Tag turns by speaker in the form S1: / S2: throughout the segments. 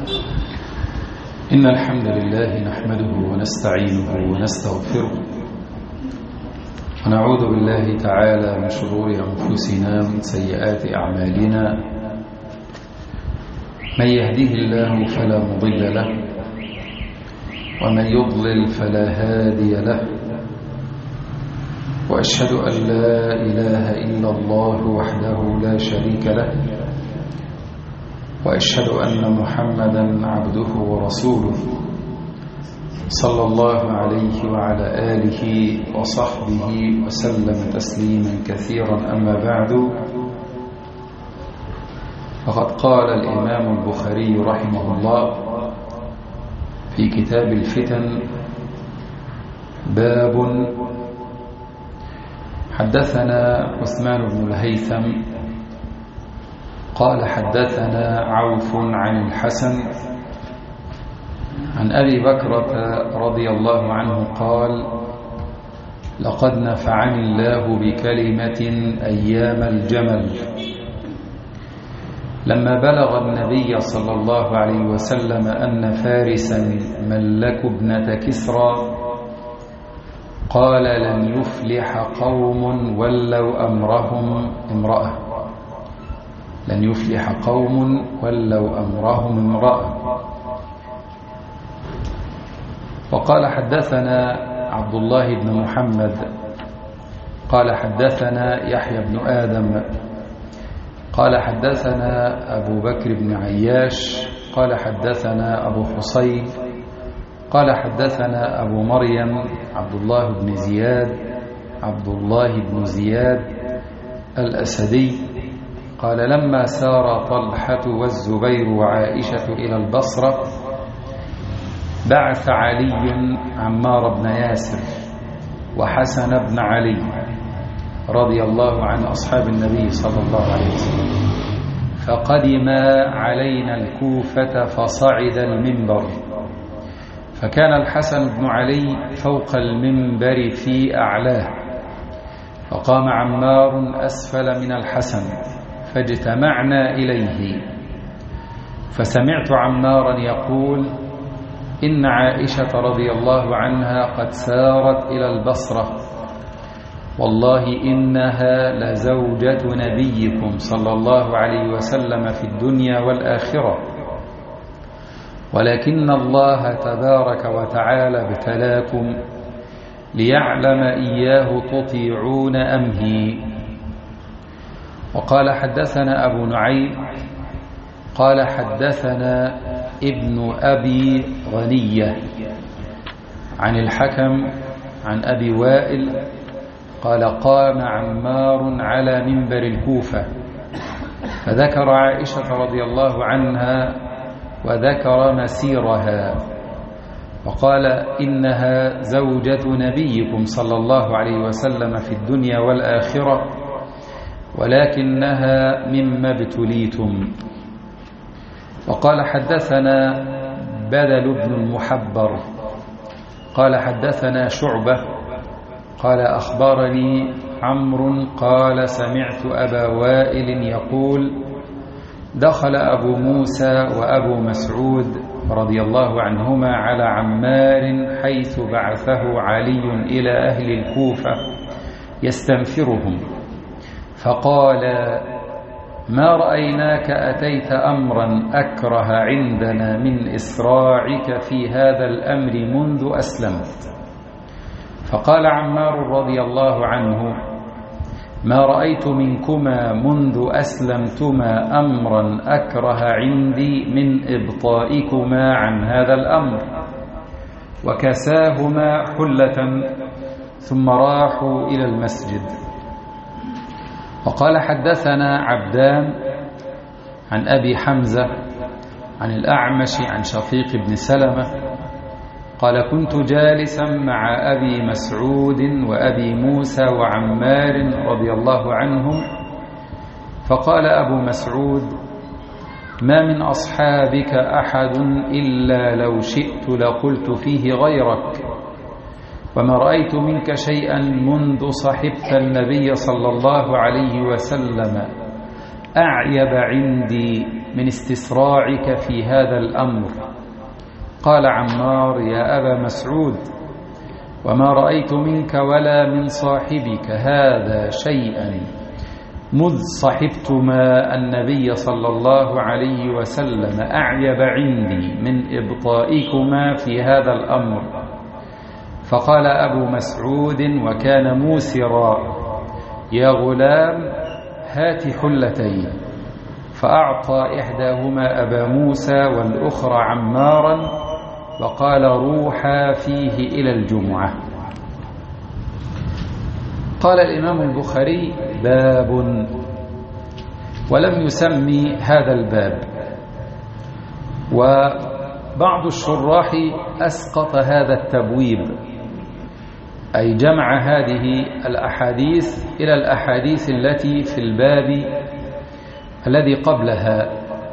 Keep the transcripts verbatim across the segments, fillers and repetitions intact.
S1: إن الحمد لله نحمده ونستعينه ونستغفره ونعوذ بالله تعالى من شرور أنفسنا ومن سيئات أعمالنا. من يهده الله فلا مضل له ومن يضلل فلا هادي له، وأشهد أن لا إله إلا الله وحده لا شريك له، وأشهد أن محمدا عبده ورسوله صلى الله عليه وعلى آله وصحبه وسلم تسليما كثيرا. أما بعد، فقد قال الإمام البخاري رحمه الله في كتاب الفتن: باب حدثنا عثمان بن الهيثم قال حدثنا عوف عن الحسن عن أبي بكرة رضي الله عنه قال: لقد نفعني الله بكلمة أيام الجمل، لما بلغ النبي صلى الله عليه وسلم أن فارسا ملكوا ابنة كسرى، قال: لن يفلح قوم ولوا أمرهم امرأة لن يفلح قوم ولوا أمرهم امرأة. وقال حدثنا عبد الله بن محمد قال حدثنا يحيى بن آدم قال حدثنا أبو بكر بن عياش قال حدثنا أبو حصين قال حدثنا أبو مريم عبد الله بن زياد عبد الله بن زياد الأسدي قال: لما سار طلحة والزبير وعائشة إلى البصرة، بعث علي عمار بن ياسر وحسن بن علي رضي الله عن أصحاب النبي صلى الله عليه وسلم، فقدما علينا الكوفة فصعد المنبر، فكان الحسن بن علي فوق المنبر في أعلاه، فقام عمار أسفل من الحسن، فاجتمعنا إليه، فسمعت عمارا يقول: إن عائشة رضي الله عنها قد سارت إلى البصرة، والله إنها لزوجة نبيكم صلى الله عليه وسلم في الدنيا والآخرة، ولكن الله تبارك وتعالى ابتلاكم ليعلم إياه تطيعون أم هي. وقال حدثنا أبو نعيم قال حدثنا ابن أبي غنية عن الحكم عن أبي وائل قال: قام عمار على منبر الكوفة، فذكر عائشة رضي الله عنها وذكر مسيرها، وقال: إنها زوجة نبيكم صلى الله عليه وسلم في الدنيا والآخرة، ولكنها مما ابتليتم. وقال حدثنا بدل بن المحبر قال حدثنا شعبة قال: أخبرني عمرو قال: سمعت أبا وائل يقول: دخل أبو موسى وأبو مسعود رضي الله عنهما على عمار حيث بعثه علي إلى أهل الكوفة يستنفرهم، فقال: ما رأيناك أتيت أمرا أكره عندنا من إسراعك في هذا الأمر منذ أسلمت. فقال عمار رضي الله عنه: ما رأيت منكما منذ أسلمتما أمرا أكره عندي من إبطائكما عن هذا الأمر. وكساهما حلة ثم راحوا إلى المسجد. وقال حدثنا عبدان عن أبي حمزة عن الأعمش عن شقيق بن سلمة قال: كنت جالسا مع أبي مسعود وأبي موسى وعمار رضي الله عنهم، فقال أبو مسعود: ما من أصحابك أحد إلا لو شئت لقلت فيه غيرك، وما رأيت منك شيئا منذ صحبت النبي صلى الله عليه وسلم أعيب عندي من استسراعك في هذا الأمر؟ قال عمار: يا أبا مسعود، وما رأيت منك ولا من صاحبك هذا شيئا مذ صحبتما النبي صلى الله عليه وسلم أعيب عندي من إبطائكما في هذا الأمر. فقال أبو مسعود وكان موسرا: يا غلام، هات حلتين. فأعطى إحداهما أبا موسى والأخرى عمارا، وقال: روحا فيه إلى الجمعة. قال الإمام البخاري: باب، ولم يسمي هذا الباب. وبعض الشراح أسقط هذا التبويب، أي جمع هذه الأحاديث إلى الأحاديث التي في الباب الذي قبلها.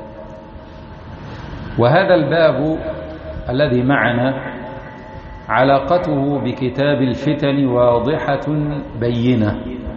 S1: وهذا الباب الذي معنا علاقته بكتاب الفتن واضحة بينة،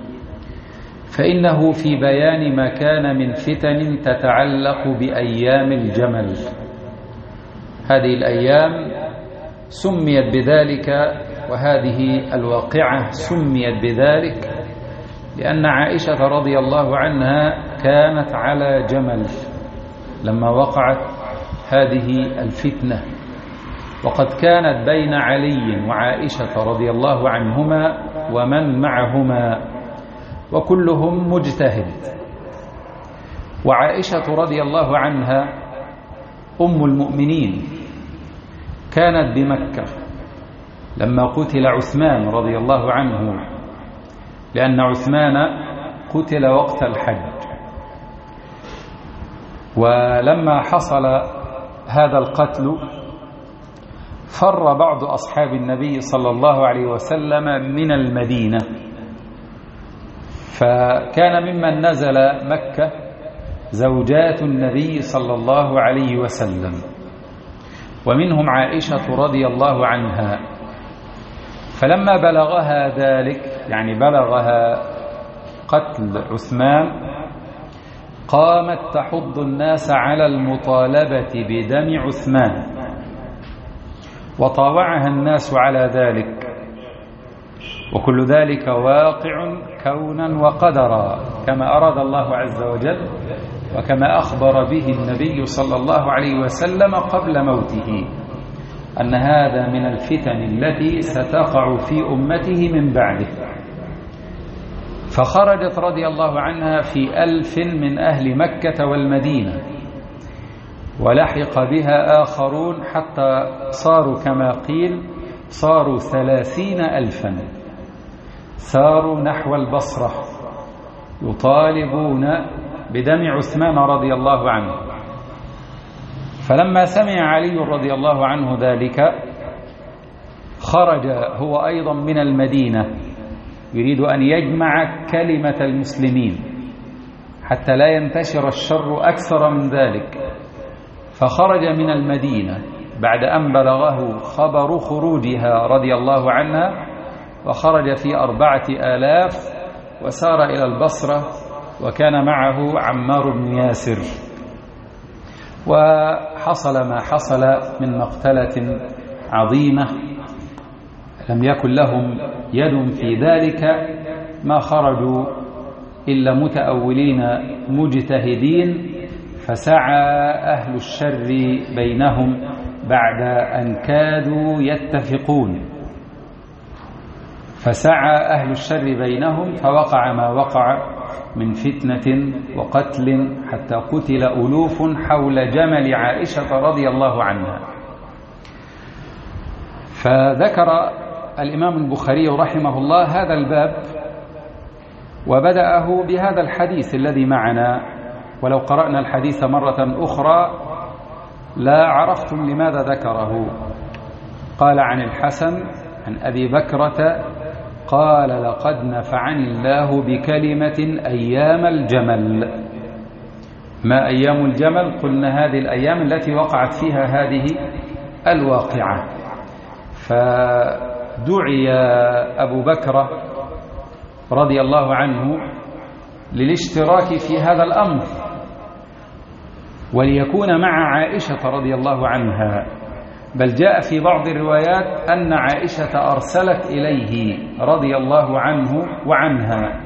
S1: فإنه في بيان ما كان من فتن تتعلق بأيام الجمل. هذه الأيام سميت بذلك، وهذه الواقعة سميت بذلك لأن عائشة رضي الله عنها كانت على جمل لما وقعت هذه الفتنة، وقد كانت بين علي وعائشة رضي الله عنهما ومن معهما، وكلهم مجتهد. وعائشة رضي الله عنها أم المؤمنين كانت بمكة لما قتل عثمان رضي الله عنه، لأن عثمان قتل وقت الحج. ولما حصل هذا القتل فر بعض أصحاب النبي صلى الله عليه وسلم من المدينة، فكان ممن نزل مكة زوجات النبي صلى الله عليه وسلم، ومنهم عائشة رضي الله عنها. فلما بلغها ذلك، يعني بلغها قتل عثمان، قامت تحض الناس على المطالبة بدم عثمان، وطاوعها الناس على ذلك، وكل ذلك واقع كونا وقدرا كما أراد الله عز وجل، وكما أخبر به النبي صلى الله عليه وسلم قبل موته، أن هذا من الفتن التي ستقع في أمته من بعده. فخرجت رضي الله عنها في ألف من أهل مكة والمدينة، ولحق بها آخرون حتى صاروا كما قيل صاروا ثلاثين ألفا، ساروا نحو البصرة يطالبون بدم عثمان رضي الله عنه. فلما سمع علي رضي الله عنه ذلك خرج هو أيضا من المدينة يريد أن يجمع كلمة المسلمين حتى لا ينتشر الشر أكثر من ذلك. فخرج من المدينة بعد أن بلغه خبر خروجها رضي الله عنها، وخرج في أربعة آلاف وسار إلى البصرة، وكان معه عمار بن ياسر. وحصل ما حصل من مقتلة عظيمة لم يكن لهم يد في ذلك، ما خرجوا إلا متأولين مجتهدين، فسعى أهل الشر بينهم بعد أن كادوا يتفقون، فسعى أهل الشر بينهم فوقع ما وقع من فتنة وقتل، حتى قتل ألوف حول جمل عائشة رضي الله عنها. فذكر الإمام البخاري رحمه الله هذا الباب، وبدأه بهذا الحديث الذي معنا، ولو قرأنا الحديث مرة أخرى لا عرفتم لماذا ذكره. قال عن الحسن عن أبي بكرة قال: لقد نفعني الله بكلمة أيام الجمل. ما أيام الجمل؟ قلنا هذه الأيام التي وقعت فيها هذه الواقعة. فدعي أبو بكر رضي الله عنه للاشتراك في هذا الأمر، وليكون مع عائشة رضي الله عنها، بل جاء في بعض الروايات أن عائشة أرسلت إليه رضي الله عنه وعنها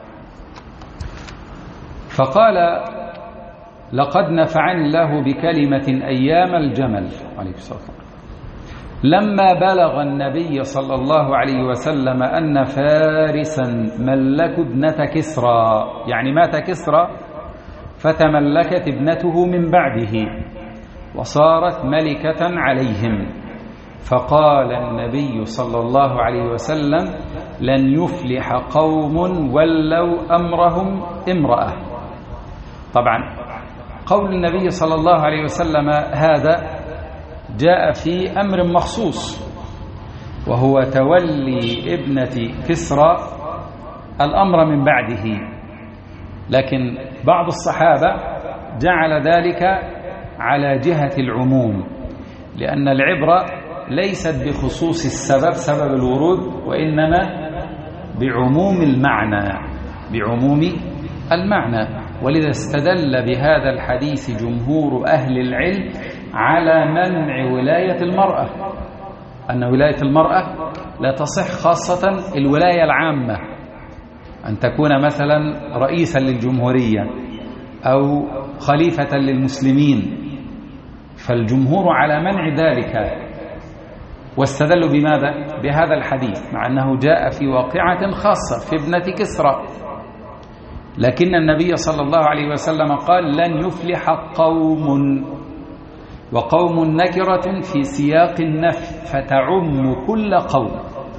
S1: فقال: لقد نفعني الله بكلمة أيام الجمل عليه الصلاة والسلام لما بلغ النبي صلى الله عليه وسلم أن فارسا ملكوا ابنة كسرى، يعني مات كسرى فتملكت ابنته من بعده وصارت ملكة عليهم، فقال النبي صلى الله عليه وسلم: لن يفلح قوم ولوا أمرهم امرأة. طبعا قول النبي صلى الله عليه وسلم هذا جاء في أمر مخصوص، وهو تولي ابنة كسرى الأمر من بعده، لكن بعض الصحابة جعل ذلك على جهة العموم، لأن العبرة ليست بخصوص السبب سبب الورود، وإنما بعموم المعنى بعموم المعنى. ولذا استدل بهذا الحديث جمهور أهل العلم على منع ولاية المرأة، أن ولاية المرأة لا تصح، خاصة الولاية العامة، أن تكون مثلا رئيسا للجمهورية أو خليفة للمسلمين، فالجمهور على منع ذلك، واستدلوا بماذا؟ بهذا الحديث، مع أنه جاء في واقعة خاصة في ابنة كسرى، لكن النبي صلى الله عليه وسلم قال: لن يفلح قوم، وقوم نكرة في سياق النفي فتعم كل قوم.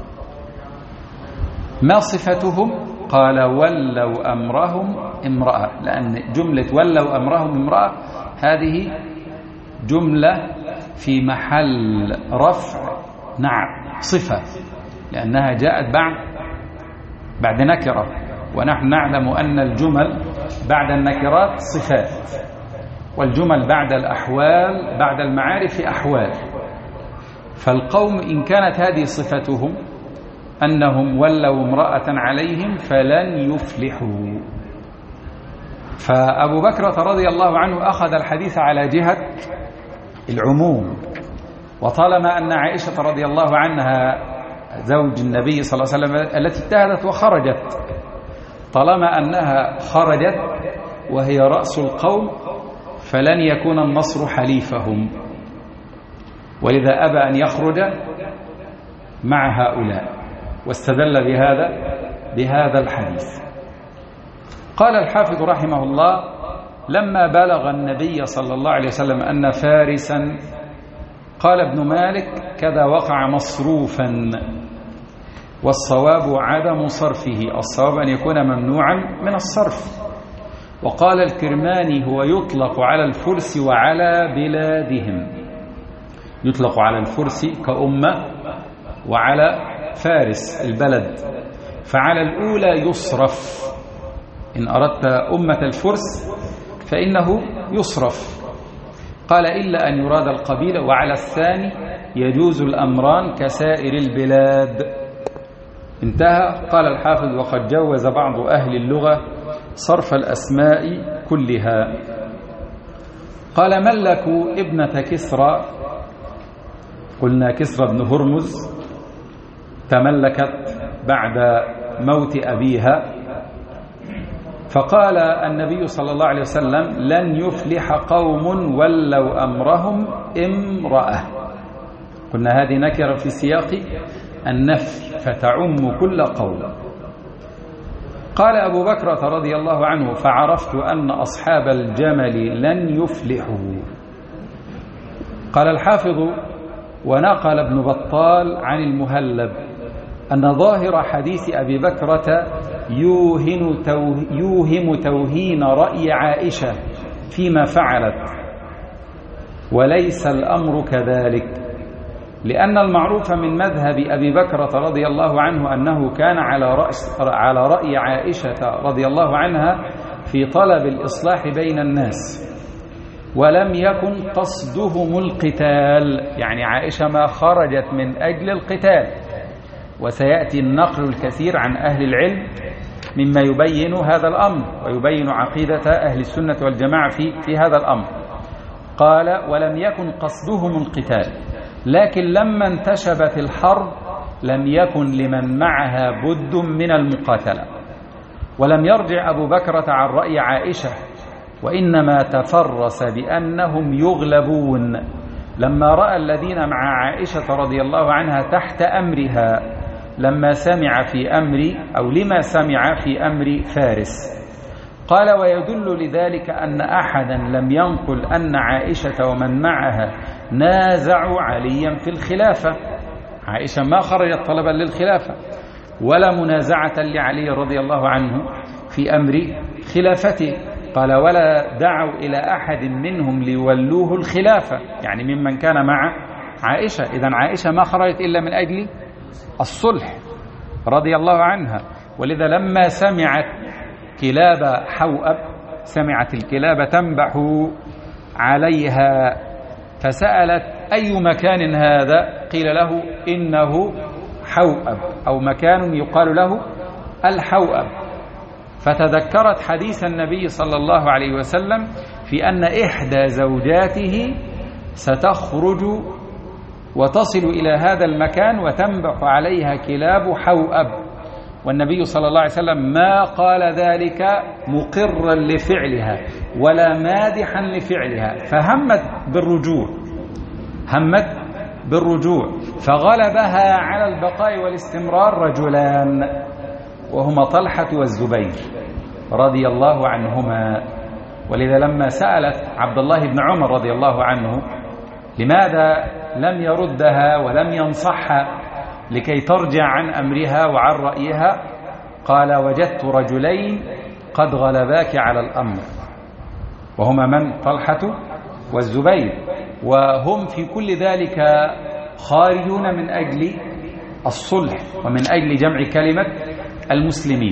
S1: ما صفتهم؟ قال: ولوا أمرهم امرأة، لأن جملة ولوا أمرهم امرأة هذه جملة في محل رفع نعم صفة، لأنها جاءت بعد بعد نكرة، ونحن نعلم أن الجمل بعد النكرات صفات، والجمل بعد الأحوال بعد المعارف أحوال. فالقوم إن كانت هذه صفتهم أنهم ولوا امرأة عليهم فلن يفلحوا. فأبو بكر رضي الله عنه أخذ الحديث على جهة العموم، وطالما أن عائشة رضي الله عنها زوج النبي صلى الله عليه وسلم التي اجتهدت وخرجت، طالما أنها خرجت وهي رأس القوم فلن يكون النصر حليفهم، ولذا أبى أن يخرج مع هؤلاء، واستدل بهذا بهذا الحديث. قال الحافظ رحمه الله: لما بلغ النبي صلى الله عليه وسلم أن فارسا، قال ابن مالك: كذا وقع مصروفا، والصواب عدم صرفه، الصواب أن يكون ممنوعا من الصرف. وقال الكرماني: هو يطلق على الفرس وعلى بلادهم، يطلق على الفرس كأمة وعلى فارس البلد، فعلى الأولى يصرف، إن أردت أمة الفرس فإنه يصرف. قال: إلا أن يراد القبيلة، وعلى الثاني يجوز الأمران كسائر البلاد. انتهى. قال الحافظ: وقد جوز بعض أهل اللغة صرف الأسماء كلها. قال: ملكوا ابنة كسرى، قلنا كسرى بن هرمز تملكت بعد موت أبيها، فقال النبي صلى الله عليه وسلم: لن يفلح قوم ولوا أمرهم امرأة. قلنا هذه نكرة في سياق النفي فتعم كل قوم. قال أبو بكر رضي الله عنه: فعرفت أن أصحاب الجمل لن يفلحوا. قال الحافظ: ونقل ابن بطال عن المهلب أن ظاهر حديث أبي بكرة يوهن توه يوهم توهين رأي عائشة فيما فعلت، وليس الأمر كذلك، لأن المعروف من مذهب أبي بكرة رضي الله عنه أنه كان على رأس على رأي عائشة رضي الله عنها في طلب الإصلاح بين الناس، ولم يكن قصدهم القتال، يعني عائشة ما خرجت من أجل القتال، وسيأتي النقل الكثير عن أهل العلم مما يبين هذا الأمر ويبين عقيدة أهل السنة والجماعة في في هذا الأمر. قال ولم يكن قصدهم القتال، لكن لما انتشبت الحرب لم يكن لمن معها بد من المقاتلة. ولم يرجع أبو بكرة عن رأي عائشة، وإنما تفرس بأنهم يغلبون لما رأى الذين مع عائشة رضي الله عنها تحت أمرها، لما سمع في أمر أو لما سمع في أمر فارس. قال ويدل لذلك أن أحدا لم ينقل أن عائشة ومن معها نازعوا عليا في الخلافة. عائشة ما خرجت طلبا للخلافة ولا منازعة لعلي رضي الله عنه في أمر خلافته. قال ولا دعوا إلى أحد منهم ليولوه الخلافة، يعني ممن كان مع عائشة. إذن عائشة ما خرجت إلا من أجل الصلح رضي الله عنها. ولذا لما سمعت كلاب حوأب، سمعت الكلاب تنبح عليها فسألت أي مكان هذا؟ قيل له إنه حوأب، أو مكان يقال له الحوأب. فتذكرت حديث النبي صلى الله عليه وسلم في أن إحدى زوجاته ستخرج وتصل إلى هذا المكان وتنبح عليها كلاب حوأب، والنبي صلى الله عليه وسلم ما قال ذلك مقرا لفعلها ولا مادحا لفعلها، فهمت بالرجوع، همت بالرجوع فغلبها على البقاء والاستمرار رجلان، وهما طلحة والزبير رضي الله عنهما. ولذا لما سألت عبد الله بن عمر رضي الله عنه لماذا لم يردها ولم ينصحها لكي ترجع عن أمرها وعن رأيها، قال وجدت رجلين قد غلباك على الأمر، وهما من؟ طلحة والزبير، وهم في كل ذلك خارجون من أجل الصلح ومن أجل جمع كلمة المسلمين.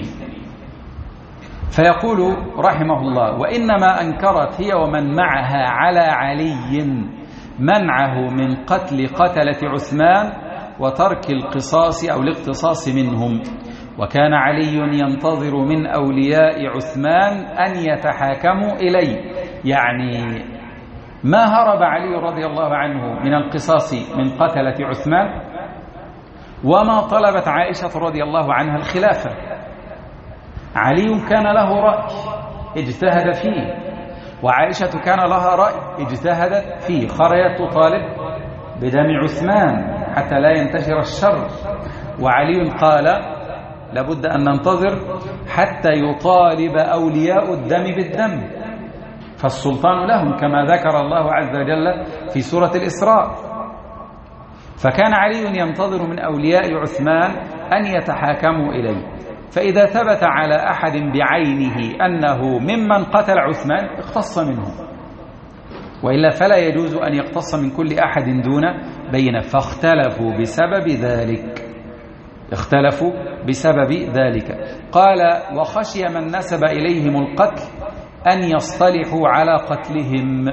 S1: فيقول رحمه الله وإنما أنكرت هي ومن معها على علي منعه من قتل قتلة عثمان وترك القصاص أو الاقتصاص منهم، وكان علي ينتظر من أولياء عثمان أن يتحاكموا إليه، يعني ما هرب علي رضي الله عنه من القصاص من قتلة عثمان، وما طلبت عائشة رضي الله عنها الخلافة. علي كان له رأي اجتهد فيه، وعائشة كان لها رأي اجتهدت فيه، خرجت تطالب بدم عثمان حتى لا ينتشر الشر، وعلي قال لابد أن ننتظر حتى يطالب أولياء الدم بالدم، فالسلطان لهم كما ذكر الله عز وجل في سورة الإسراء. فكان علي ينتظر من أولياء عثمان أن يتحاكموا إليه، فإذا ثبت على أحد بعينه أنه ممن قتل عثمان اقتص منه، وإلا فلا يجوز أن يقتص من كل أحد دون بينة. فاختلفوا بسبب ذلك، اختلفوا بسبب ذلك. قال وخشي من نسب إليهم القتل أن يصطلحوا على قتلهم،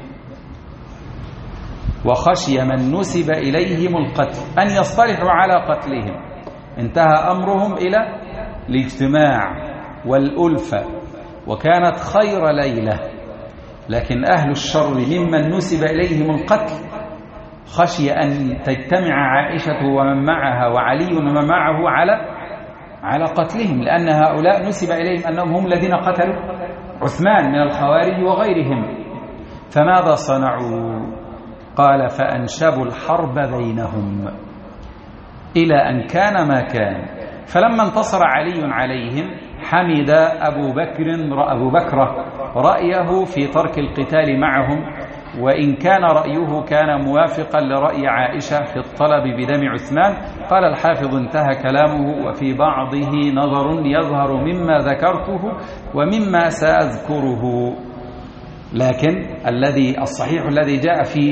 S1: وخشي من نسب إليهم القتل أن يصطلحوا على قتلهم. انتهى أمرهم إلى الاجتماع والألفة، وكانت خير ليلة، لكن أهل الشر ممن نسب إليهم القتل خشي أن تجتمع عائشة ومن معها وعلي ومن معه على على قتلهم، لأن هؤلاء نسب إليهم أنهم هم الذين قتلوا عثمان من الخوارج وغيرهم. فماذا صنعوا؟ قال فأنشبوا الحرب بينهم إلى أن كان ما كان. فلما انتصر علي عليهم حمد أبو بكر أبو بكر رأيه في ترك القتال معهم، وإن كان رأيه كان موافقا لرأي عائشة في الطلب بدم عثمان. قال الحافظ انتهى كلامه وفي بعضه نظر يظهر مما ذكرته ومما سأذكره، لكن الذي الصحيح الذي جاء في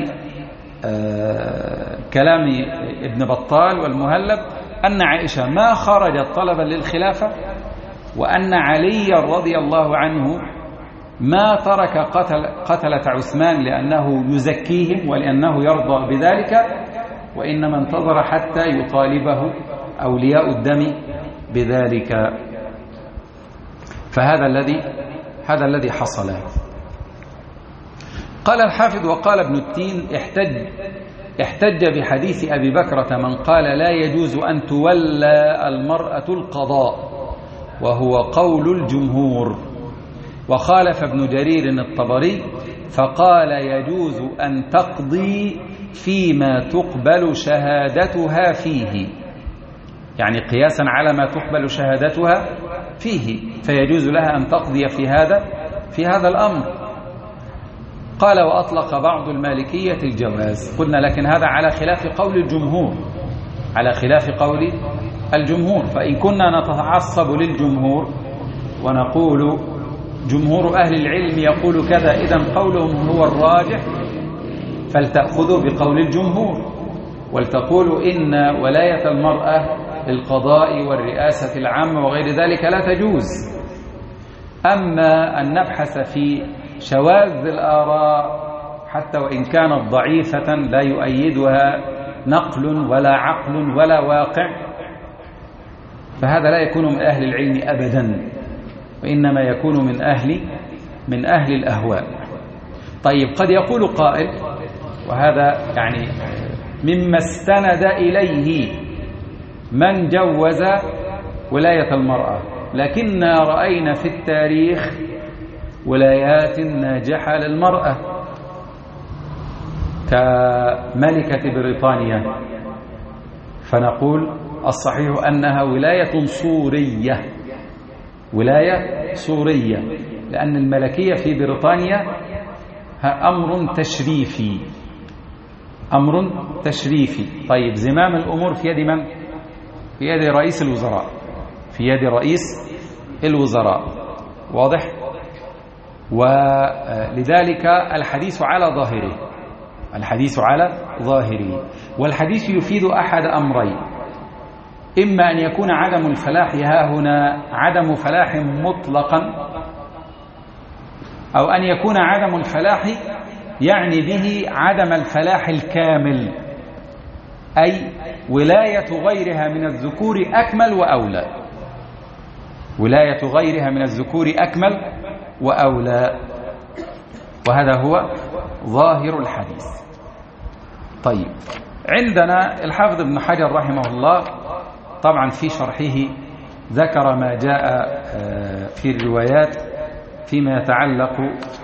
S1: كلام ابن بطال والمهلب أن عائشة ما خرجت طلبا للخلافة، وأن علي رضي الله عنه ما ترك قتل قتلة عثمان لأنه يزكيهم ولأنه يرضى بذلك، وإنما انتظر حتى يطالبه أولياء الدم بذلك. فهذا الذي هذا الذي حصل. قال الحافظ: وقال ابن التين: احتج احتج بحديث أبي بكرة من قال لا يجوز أن تولى المرأة القضاء، وهو قول الجمهور. وخالف ابن جرير الطبري فقال يجوز أن تقضي فيما تقبل شهادتها فيه، يعني قياسا على ما تقبل شهادتها فيه، فيجوز لها أن تقضي في هذا في هذا الأمر. قال: وأطلق بعض المالكية الجواز. قلنا لكن هذا على خلاف قول الجمهور، على خلاف قول الجمهور. فإن كنا نتعصب للجمهور ونقول جمهور أهل العلم يقول كذا، إذن قولهم هو الراجح، فلتأخذوا بقول الجمهور ولتقولوا إن ولاية المرأة للقضاء والرئاسة العامة وغير ذلك لا تجوز. أما أن نبحث في شواذ الآراء حتى وإن كانت ضعيفة لا يؤيدها نقل ولا عقل ولا واقع، فهذا لا يكون من أهل العلم أبدا، وإنما يكون من أهل من أهل الأهواء. طيب، قد يقول قائل، وهذا يعني مما استند إليه من جوز ولاية المرأة، لكننا رأينا في التاريخ ولايات ناجحة للمرأة كملكة بريطانيا، فنقول الصحيح أنها ولاية صورية، ولاية صورية، لأن الملكية في بريطانيا أمر تشريفي، أمر تشريفي. طيب، زمام الأمور في يد من؟ في يد رئيس الوزراء، في يد رئيس الوزراء، واضح؟ ولذلك الحديث على ظاهره، الحديث على ظاهره والحديث يفيد أحد أمرين: إما أن يكون عدم الفلاح ها هنا عدم فلاح مطلقا، أو أن يكون عدم الفلاح يعني به عدم الفلاح الكامل، أي ولاية غيرها من الذكور أكمل وأولى، ولاية غيرها من الذكور أكمل وأولى، وهذا هو ظاهر الحديث. طيب، عندنا الحافظ ابن حجر رحمه الله طبعا في شرحه ذكر ما جاء في الروايات فيما يتعلق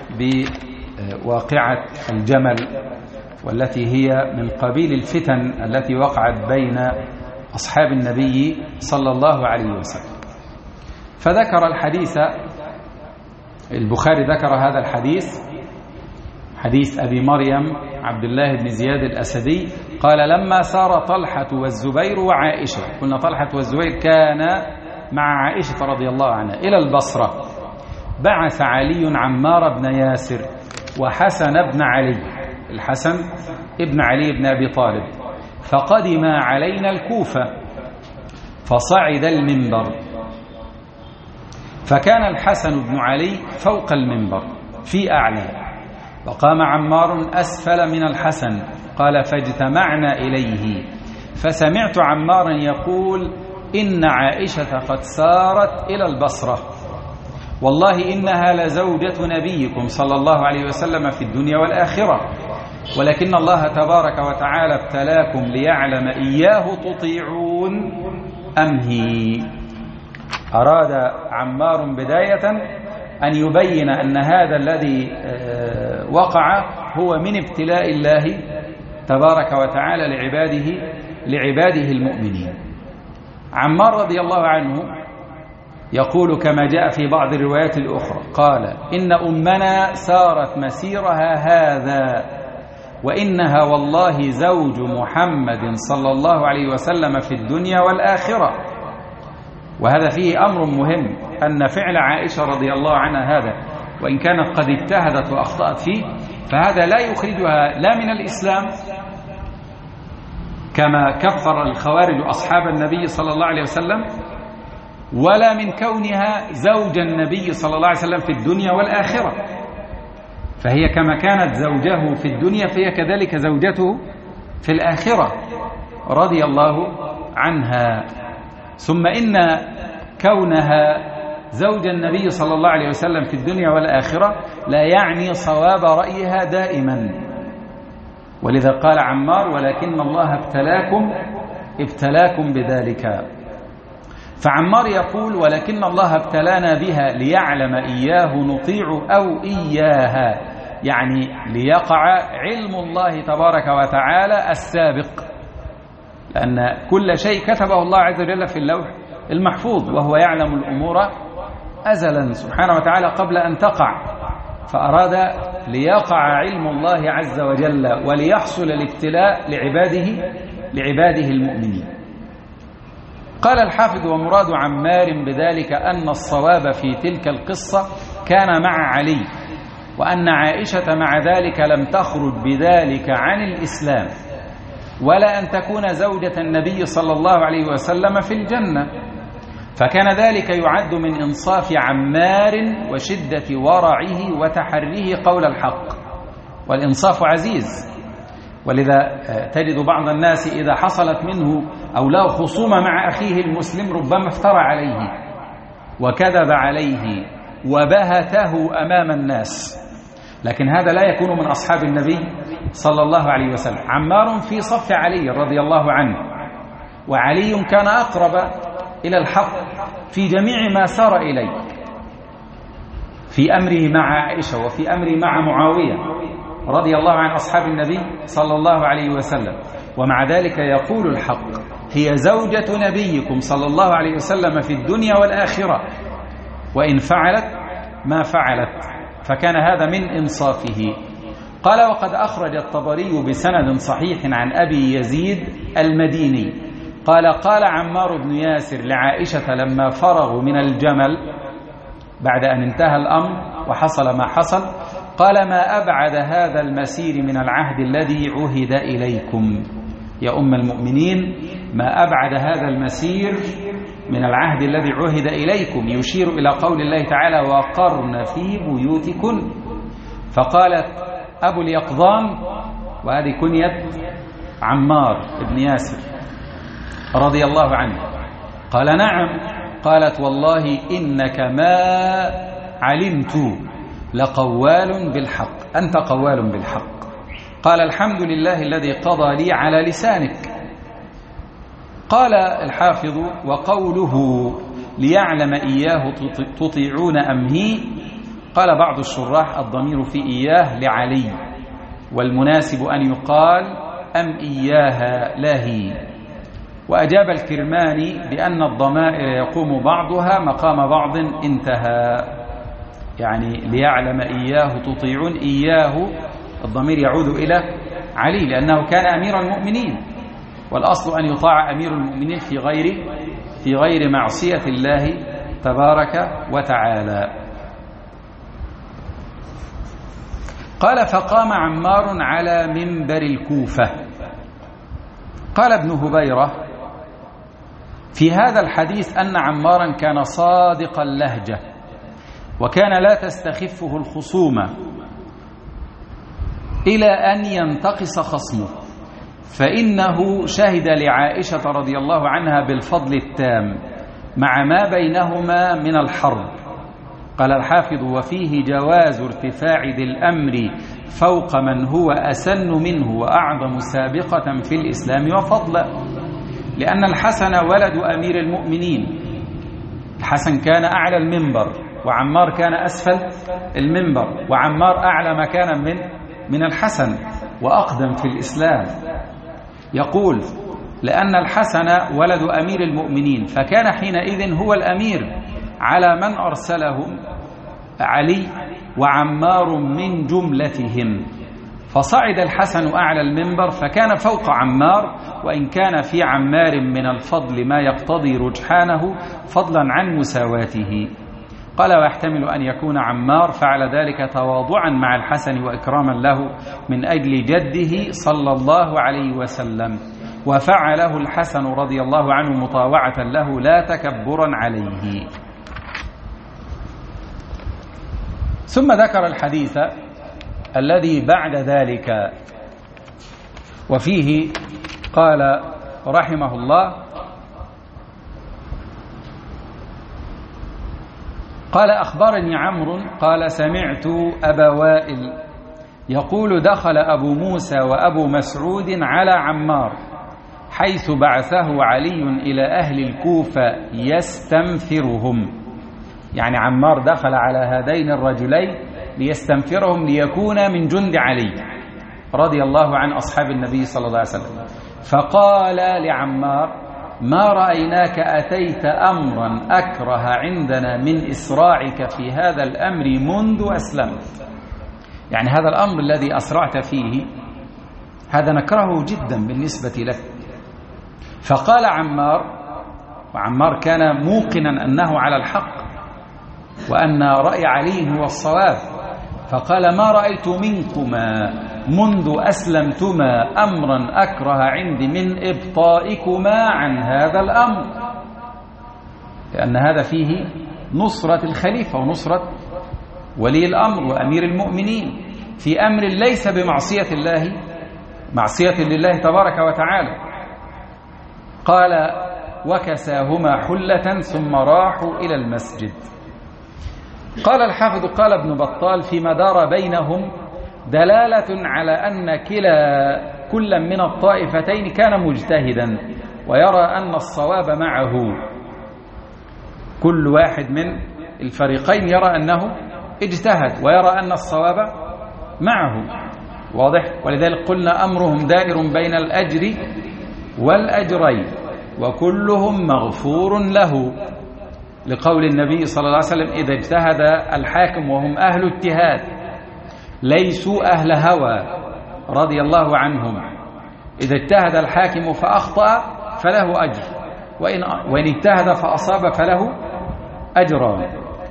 S1: بواقعة الجمل، والتي هي من قبيل الفتن التي وقعت بين أصحاب النبي صلى الله عليه وسلم. فذكر الحديث، البخاري ذكر هذا الحديث، حديث أبي مريم عبد الله بن زياد الأسدي قال: لما سار طلحة والزبير وعائشة، قلنا طلحة والزبير كان مع عائشة رضي الله عنها، إلى البصرة، بعث علي عمار بن ياسر وحسن بن علي، الحسن ابن علي بن أبي طالب، فقدم علينا الكوفة، فصعد المنبر، فكان الحسن بن علي فوق المنبر في أعلى، وقام عمار أسفل من الحسن. قال: فاجتمعنا إليه، فسمعت عمارا يقول: إن عائشة قد سارت إلى البصرة، والله إنها لزوجة نبيكم صلى الله عليه وسلم في الدنيا والآخرة، ولكن الله تبارك وتعالى ابتلاكم ليعلم إياه تطيعون أم هي. أراد عمار بداية أن يبين أن هذا الذي وقع هو من ابتلاء الله تبارك وتعالى لعباده لعباده المؤمنين. عمار رضي الله عنه يقول كما جاء في بعض الروايات الأخرى، قال: إن أمنا سارت مسيرها هذا، وإنها والله زوج محمد صلى الله عليه وسلم في الدنيا والآخرة. وهذا فيه أمر مهم، أن فعل عائشة رضي الله عنها هذا وإن كانت قد اجتهدت وأخطأت فيه، فهذا لا يخرجها لا من الإسلام كما كفر الخوارج أصحاب النبي صلى الله عليه وسلم، ولا من كونها زوج النبي صلى الله عليه وسلم في الدنيا والآخرة. فهي كما كانت زوجه في الدنيا فهي كذلك زوجته في الآخرة رضي الله عنها. ثم إن كونها زوج النبي صلى الله عليه وسلم في الدنيا والآخرة لا يعني صواب رأيها دائما. ولذا قال عمار: ولكن الله ابتلاكم ابتلاكم بذلك. فعمار يقول: ولكن الله ابتلانا بها ليعلم إياه نطيع أو إياها، يعني ليقع علم الله تبارك وتعالى السابق، لأن كل شيء كتبه الله عز وجل في اللوح المحفوظ، وهو يعلم الأمور أزلا سبحانه وتعالى قبل أن تقع، فأراد ليقع علم الله عز وجل وليحصل الابتلاء لعباده لعباده المؤمنين. قال الحافظ: ومراد عمار بذلك أن الصواب في تلك القصة كان مع علي، وأن عائشة مع ذلك لم تخرج بذلك عن الإسلام، ولا أن تكون زوجة النبي صلى الله عليه وسلم في الجنة، فكان ذلك يعد من إنصاف عمار وشدة ورعه وتحريه قول الحق، والإنصاف عزيز. ولذا تجد بعض الناس إذا حصلت منه أو له خصومة مع أخيه المسلم ربما افترى عليه وكذب عليه وبهته أمام الناس، لكن هذا لا يكون من أصحاب النبي صلى الله عليه وسلم. عمار في صف علي رضي الله عنه، وعلي كان أقرب إلى الحق في جميع ما سار إليه، في أمره مع عائشة وفي أمره مع معاوية رضي الله عن أصحاب النبي صلى الله عليه وسلم، ومع ذلك يقول الحق: هي زوجة نبيكم صلى الله عليه وسلم في الدنيا والآخرة، وإن فعلت ما فعلت، فكان هذا من إنصافه. قال: وقد أخرج الطبري بسند صحيح عن أبي يزيد المديني قال: قال عمار بن ياسر لعائشة لما فرغوا من الجمل بعد أن انتهى الأمر وحصل ما حصل، قال: ما أبعد هذا المسير من العهد الذي عهد إليكم يا أم المؤمنين، ما أبعد هذا المسير من العهد الذي عهد إليكم، يشير إلى قول الله تعالى: وقرن في بيوتكن. فقالت أبو اليقظان، وهذه كنية عمار بن ياسر رضي الله عنه، قال: نعم. قالت: والله إنك ما علمت لقوال بالحق، أنت قوال بالحق. قال: الحمد لله الذي قضى لي على لسانك. قال الحافظ: وقوله ليعلم إياه تطيعون أم هي، قال بعض الشراح: الضمير في إياه لعلي، والمناسب أن يقال أم إياها لا هي. وأجاب الكرماني بأن الضمائر يقوم بعضها مقام بعض، انتهى. يعني ليعلم إياه تطيعون، إياه الضمير يعود إلى علي لأنه كان أمير المؤمنين، والأصل أن يطاع أمير المؤمنين في غير في غير معصية الله تبارك وتعالى. قال: فقام عمار على منبر الكوفة. قال ابن هبيرة: في هذا الحديث أن عمارا كان صادق اللهجة، وكان لا تستخفه الخصومة إلى أن ينتقص خصمه، فإنه شهد لعائشة رضي الله عنها بالفضل التام مع ما بينهما من الحرب. قال الحافظ: وفيه جواز ارتفاع ذي الأمر فوق من هو أسن منه وأعظم سابقة في الإسلام وفضلا، لأن الحسن ولد أمير المؤمنين، الحسن كان أعلى المنبر وعمار كان أسفل المنبر، وعمار أعلى مكانا من من الحسن وأقدم في الإسلام. يقول: لأن الحسن ولد أمير المؤمنين، فكان حينئذ هو الأمير على من أرسلهم علي وعمار من جملتهم، فصعد الحسن أعلى المنبر فكان فوق عمار، وإن كان في عمار من الفضل ما يقتضي رجحانه فضلا عن مساواته. قال: ويحتمل أن يكون عمار فعل ذلك تواضعا مع الحسن وإكراما له من أجل جده صلى الله عليه وسلم، وفعله الحسن رضي الله عنه مطاوعة له لا تكبرا عليه. ثم ذكر الحديث الذي بعد ذلك، وفيه قال رحمه الله: قال أخبرني عمرو قال سمعت أبا وائل يقول دخل أبو موسى وأبو مسعود على عمار حيث بعثه علي إلى أهل الكوفة يستنفرهم، يعني عمار دخل على هذين الرجلين ليستنفرهم ليكون من جند علي رضي الله عن أصحاب النبي صلى الله عليه وسلم. فقال لعمار ما رأيناك أتيت أمرا أكره عندنا من إسراعك في هذا الأمر منذ أسلمت، يعني هذا الأمر الذي أسرعت فيه هذا نكرهه جدا بالنسبة لك. فقال عمار، وعمار كان موقنا أنه على الحق وأن رأي علي هو الصواب، فقال ما رأيت منكما منذ أسلمتما أمرا أكره عندي من إبطائكما عن هذا الأمر، لأن هذا فيه نصرة الخليفة ونصرة ولي الأمر وأمير المؤمنين في أمر ليس بمعصية الله، معصية لله تبارك وتعالى. قال وكساهما حلة ثم راحوا إلى المسجد. قال الحافظ قال ابن بطال فيما دار بينهم دلالة على أن كلا كل من الطائفتين كان مجتهدا ويرى أن الصواب معه، كل واحد من الفريقين يرى أنه اجتهد ويرى أن الصواب معه، واضح؟ ولذلك قلنا أمرهم دائر بين الأجر والأجرين وكلهم مغفور له، لقول النبي صلى الله عليه وسلم إذا اجتهد الحاكم وهم أهل اجتهاد ليسوا أهل هوى رضي الله عنهم، إذا اجتهد الحاكم فأخطأ فله أجر، وإن, وإن اجتهد فأصاب فله أجران.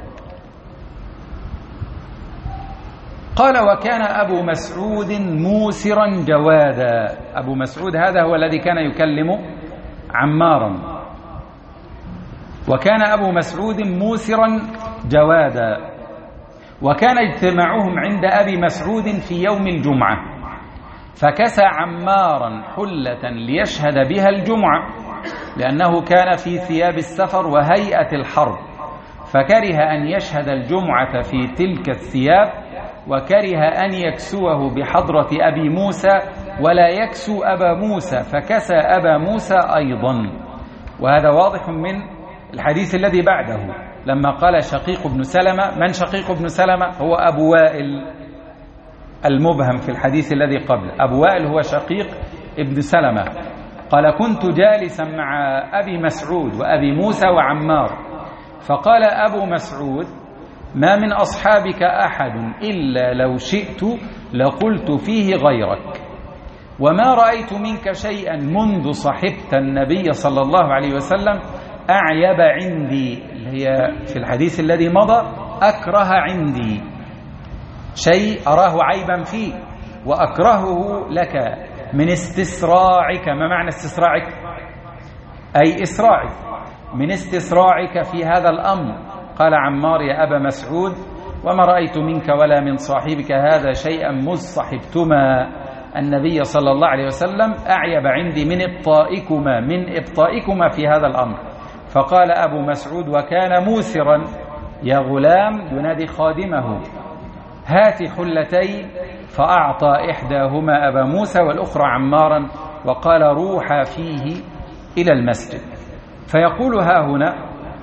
S1: قال وكان أبو مسعود موسرا جوادا، أبو مسعود هذا هو الذي كان يكلم عمارا، وكان أبو مسعود موسرا جوادا، وكان اجتماعهم عند أبي مسعود في يوم الجمعة، فكسى عمارا حلة ليشهد بها الجمعة لأنه كان في ثياب السفر وهيئة الحرب، فكره أن يشهد الجمعة في تلك الثياب، وكره أن يكسوه بحضرة أبي موسى ولا يكسو أبا موسى، فكسى أبا موسى أيضا. وهذا واضح من الحديث الذي بعده لما قال شقيق بن سلمة، من شقيق بن سلمة؟ هو أبو وائل المبهم في الحديث الذي قبل، أبو وائل هو شقيق ابن سلمة. قال كنت جالسا مع أبي مسعود وأبي موسى وعمار، فقال أبو مسعود ما من أصحابك أحد إلا لو شئت لقلت فيه غيرك، وما رأيت منك شيئا منذ صحبت النبي صلى الله عليه وسلم أعيب عندي، اللي هي في الحديث الذي مضى أكره عندي شيء أراه عيبا فيه وأكرهه لك من استسراعك. ما معنى استسراعك؟ أي إسراعك، من استسراعك في هذا الأمر. قال عمار يا أبا مسعود وما رأيت منك ولا من صاحبك هذا شيئا مذ صحبتما النبي صلى الله عليه وسلم أعيب عندي من إبطائكما من إبطائكما في هذا الأمر. فقال أبو مسعود وكان موسرا يا غلام ينادي خادمه هات حلتين، فأعطى إحداهما أبا موسى والأخرى عمارا وقال روحا فيه إلى المسجد. فيقول ها هنا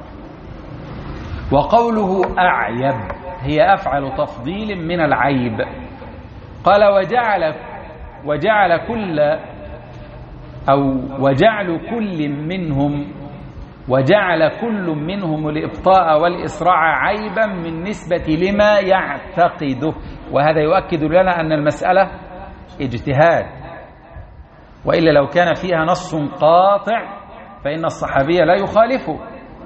S1: وقوله أعيب هي أفعل تفضيل من العيب. قال وجعل وجعل كل أو وجعل كل منهم وجعل كل منهم الإبطاء والإسراع عيبا من نسبة لما يعتقده، وهذا يؤكد لنا أن المسألة اجتهاد، وإلا لو كان فيها نص قاطع فإن الصحابي لا يخالفه.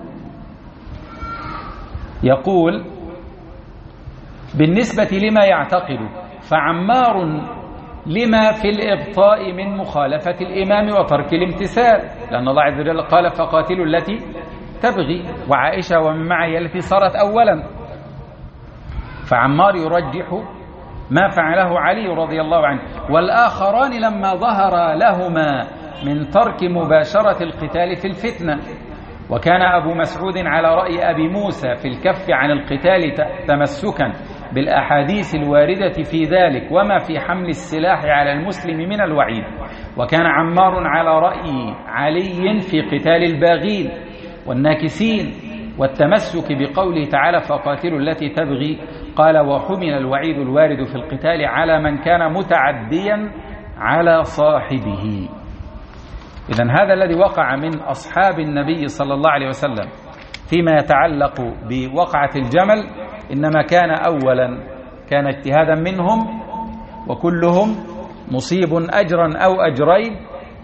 S1: يقول بالنسبة لما يعتقد، فعمار لما في الإبطاء من مخالفة الإمام وترك الامتثال، لأن الله عز وجل قال فقاتلوا التي تبغي، وعائشة ومن معي التي صارت أولا. فعمار يرجح ما فعله علي رضي الله عنه، والآخران لما ظهر لهما من ترك مباشرة القتال في الفتنة، وكان أبو مسعود على رأي أبي موسى في الكف عن القتال تمسكا بالأحاديث الواردة في ذلك وما في حمل السلاح على المسلم من الوعيد. وكان عمار على رأي علي في قتال الباغين والناكسين والتمسك بقوله تعالى فقاتلوا التي تبغي. قال وحمل الوعيد الوارد في القتال على من كان متعديا على صاحبه. إذن هذا الذي وقع من أصحاب النبي صلى الله عليه وسلم فيما يتعلق بوقعة الجمل إنما كان أولا كان اجتهادا منهم، وكلهم مصيب أجرا أو أجرين،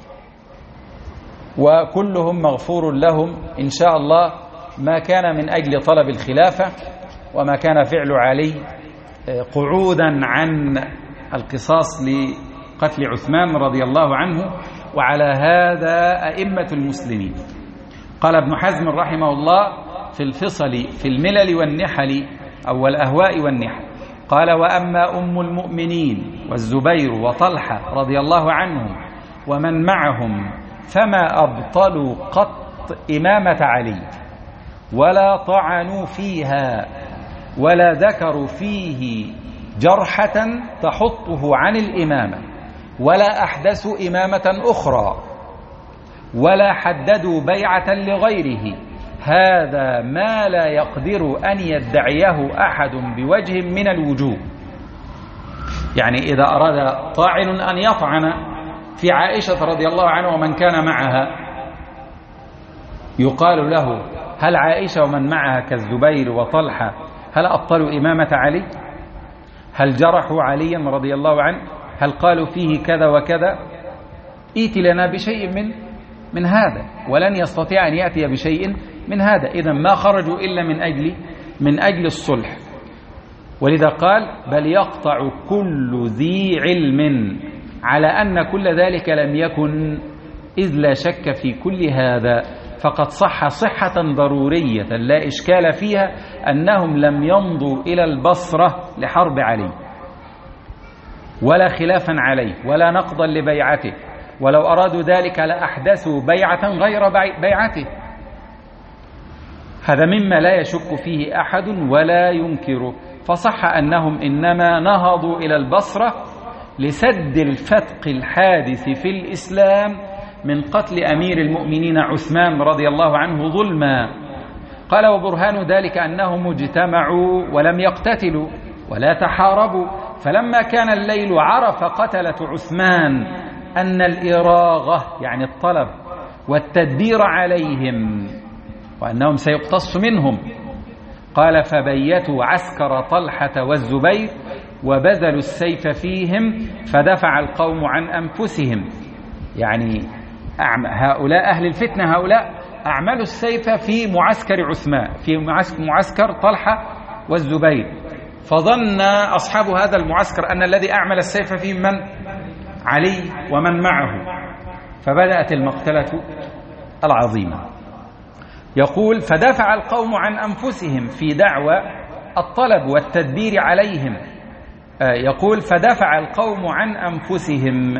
S1: وكلهم مغفور لهم إن شاء الله، ما كان من أجل طلب الخلافة وما كان فعل علي قعودا عن القصاص لقتل عثمان رضي الله عنه. وعلى هذا أئمة المسلمين. قال ابن حزم رحمه الله في الفصل في الملل والنحل أو الأهواء والنحل، قال وأما أم المؤمنين والزبير وطلحة رضي الله عنهم ومن معهم فما أبطلوا قط إمامة علي ولا طعنوا فيها ولا ذكروا فيه جرحة تحطه عن الإمامة ولا أحدثوا إمامة أخرى ولا حددوا بيعة لغيره. هذا ما لا يقدر أن يدعيه أحد بوجه من الوجوه. يعني إذا أراد طاعن أن يطعن في عائشة رضي الله عنها ومن كان معها، يقال له هل عائشة ومن معها كالزبير وطلحة هل أبطلوا إمامة علي؟ هل جرحوا عليا رضي الله عنه؟ هل قالوا فيه كذا وكذا؟ ائت لنا بشيء من من هذا، ولن يستطيع أن يأتي بشيء من هذا. إذن ما خرجوا إلا من أجل من أجل الصلح. ولذا قال بل يقطع كل ذي علم على أن كل ذلك لم يكن، إذ لا شك في كل هذا فقد صح صحة ضرورية لا إشكال فيها أنهم لم يمضوا إلى البصرة لحرب علي ولا خلافا عليه ولا نقضا لبيعته، ولو أرادوا ذلك لأحدثوا بيعة غير بيعته. هذا مما لا يشك فيه أحد ولا ينكره. فصح أنهم إنما نهضوا إلى البصرة لسد الفتق الحادث في الإسلام من قتل أمير المؤمنين عثمان رضي الله عنه ظلما. قال وبرهان ذلك أنهم اجتمعوا ولم يقتتلوا ولا تحاربوا، فلما كان الليل عرف قتلة عثمان أن الإراغة يعني الطلب والتدبير عليهم وأنهم سيقتص منهم. قال فبيتوا عسكر طلحة والزبير وبذلوا السيف فيهم فدفع القوم عن أنفسهم. يعني هؤلاء أهل الفتنة هؤلاء أعملوا السيف في معسكر عثمان، في معسكر طلحة والزبير، فظن أصحاب هذا المعسكر أن الذي أعمل السيف فيه من؟ علي ومن معه، فبدأت المقتلة العظيمة. يقول فدفع القوم عن أنفسهم في دعوى الطلب والتدبير عليهم. يقول فدفع القوم عن أنفسهم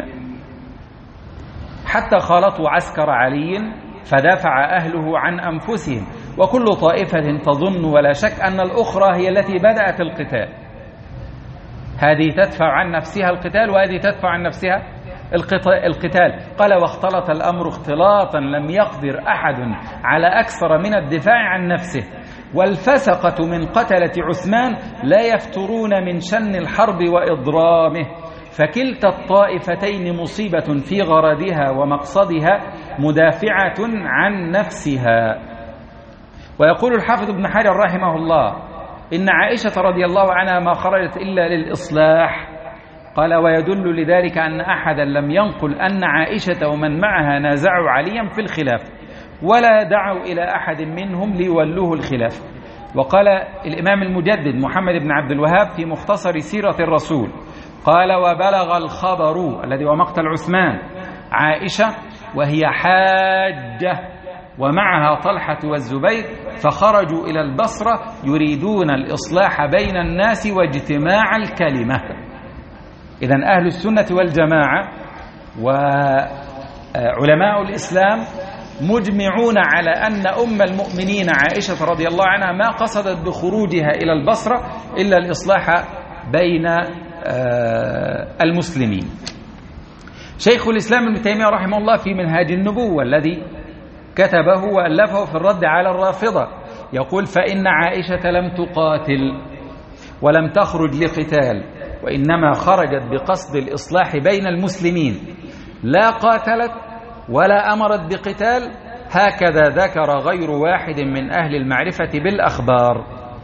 S1: حتى خالطوا عسكر علي فدافع أهله عن أنفسهم، وكل طائفة تظن ولا شك أن الأخرى هي التي بدأت القتال. هذه تدفع عن نفسها القتال وهذه تدفع عن نفسها القتال. قال واختلط الأمر اختلاطا لم يقدر أحد على أكثر من الدفاع عن نفسه، والفسقة من قتلة عثمان لا يفترون من شن الحرب وإضرامه، فكلتا الطائفتين مصيبة في غرضها ومقصدها مدافعة عن نفسها. ويقول الحافظ ابن حجر رحمه الله إن عائشة رضي الله عنها ما خرجت إلا للإصلاح. قال ويدل لذلك أن أحدا لم ينقل أن عائشة ومن معها نازعوا عليا في الخلاف ولا دعوا إلى أحد منهم ليولوه الخلاف. وقال الإمام المجدد محمد بن عبد الوهاب في مختصر سيرة الرسول قال وبلغ الخبر الذي هو مقتل عثمان عائشة وهي حاجة ومعها طلحة والزبير، فخرجوا إلى البصرة يريدون الإصلاح بين الناس واجتماع الكلمة. إذن أهل السنة والجماعة وعلماء الإسلام مجمعون على أن أم المؤمنين عائشة رضي الله عنها ما قصدت بخروجها إلى البصرة إلا الإصلاح بين المسلمين. شيخ الإسلام ابن تيمية رحمه الله في منهاج النبوة الذي كتبه وألفه في الرد على الرافضة يقول: فإن عائشة لم تقاتل ولم تخرج لقتال، وإنما خرجت بقصد الإصلاح بين المسلمين، لا قاتلت ولا أمرت بقتال، هكذا ذكر غير واحد من أهل المعرفة بالأخبار.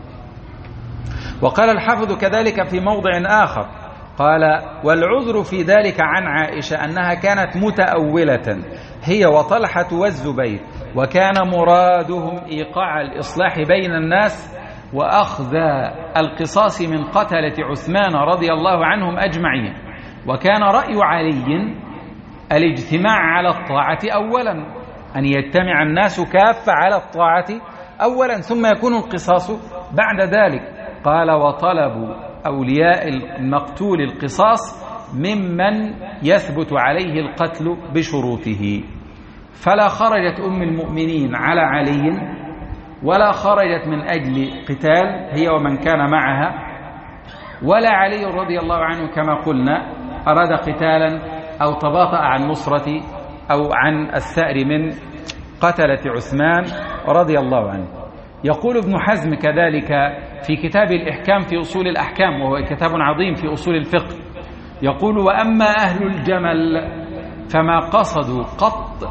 S1: وقال الحافظ كذلك في موضع آخر قال: والعذر في ذلك عن عائشة أنها كانت متأولة هي وطلحة والزبير، وكان مرادهم إيقاع الإصلاح بين الناس وأخذ القصاص من قتلة عثمان رضي الله عنهم أجمعين. وكان رأي علي الاجتماع على الطاعة أولا، أن يجتمع الناس كافة على الطاعة أولا ثم يكون القصاص بعد ذلك. قال: وطلب أولياء المقتول القصاص ممن يثبت عليه القتل بشروطه، فلا خرجت أم المؤمنين على علي ولا خرجت من أجل قتال هي ومن كان معها، ولا علي رضي الله عنه كما قلنا أراد قتالا أو تباطأ عن نصرة أو عن الثأر من قتلة عثمان رضي الله عنه. يقول ابن حزم كذلك في كتاب الإحكام في أصول الأحكام، وهو كتاب عظيم في أصول الفقه، يقول: وأما أهل الجمل فما قصدوا قط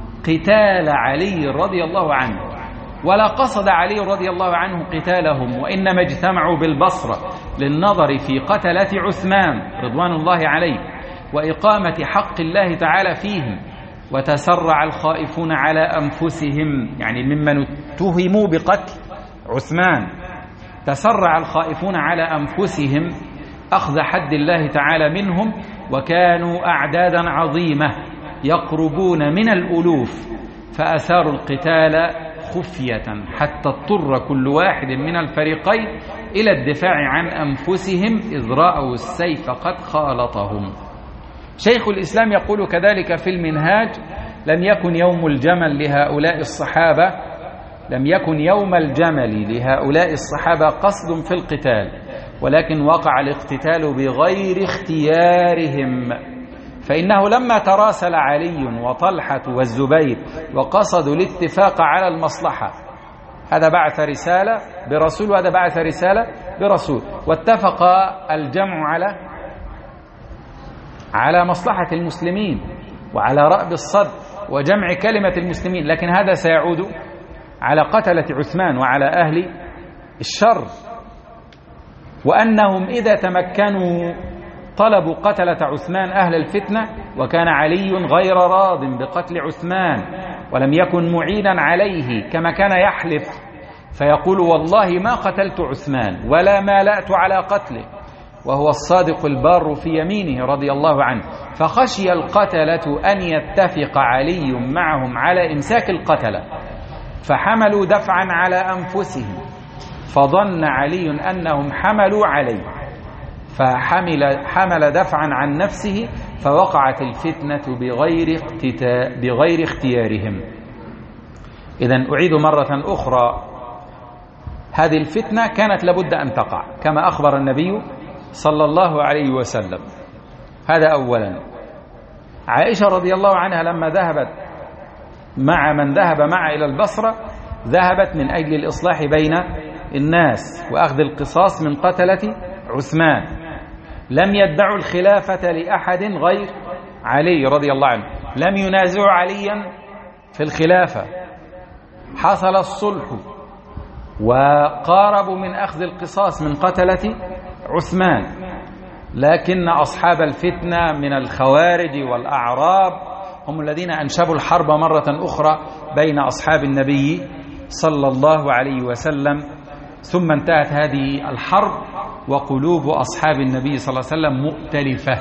S1: قتال علي رضي الله عنه، ولا قصد علي رضي الله عنه قتالهم، وإنما اجتمعوا بالبصرة للنظر في قتلة عثمان رضوان الله عليه وإقامة حق الله تعالى فيهم. وتسرع الخائفون على أنفسهم، يعني ممن اتهموا بقتل عثمان، تسرع الخائفون على أنفسهم أخذ حد الله تعالى منهم، وكانوا أعدادا عظيمة يقربون من الألوف، فأثاروا القتال خفية حتى اضطر كل واحد من الفريقين إلى الدفاع عن أنفسهم إذ رأوا السيف قد خالطهم. شيخ الإسلام يقول كذلك في المنهاج: لم يكن يوم الجمل لهؤلاء الصحابة لم يكن يوم الجمل لهؤلاء الصحابة قصد في القتال، ولكن وقع الاقتتال بغير اختيارهم، فإنه لما تراسل علي وطلحة والزبير وقصدوا الاتفاق على المصلحة، هذا بعث رسالة برسول وهذا بعث رسالة برسول، واتفق الجمع على على مصلحة المسلمين وعلى رأب الصد وجمع كلمة المسلمين، لكن هذا سيعود على قتلة عثمان وعلى أهل الشر، وأنهم إذا تمكنوا طلبوا قتلة عثمان أهل الفتنة، وكان علي غير راض بقتل عثمان ولم يكن معينا عليه كما كان يحلف فيقول: والله ما قتلت عثمان ولا مالأت على قتله، وهو الصادق البار في يمينه رضي الله عنه. فخشي القتلة أن يتفق علي معهم على إمساك القتلة، فحملوا دفعا على أنفسهم، فظن علي أنهم حملوا عليه فحمل حمل دفعا عن نفسه، فوقعت الفتنة بغير بغير اختيارهم. إذن أعيد مرة أخرى، هذه الفتنة كانت لابد أن تقع كما أخبر النبي صلى الله عليه وسلم. هذا أولا. عائشة رضي الله عنها لما ذهبت مع من ذهب معها إلى البصرة ذهبت من أجل الإصلاح بين الناس وأخذ القصاص من قتلة عثمان، لم يدعوا الخلافة لأحد غير علي رضي الله عنه، لم ينازعوا عليا في الخلافة، حصل الصلح وقاربوا من أخذ القصاص من قتلة عثمان، لكن أصحاب الفتنة من الخوارج والأعراب هم الذين أنشبوا الحرب مرة أخرى بين أصحاب النبي صلى الله عليه وسلم، ثم انتهت هذه الحرب وقلوب أصحاب النبي صلى الله عليه وسلم مؤتلفة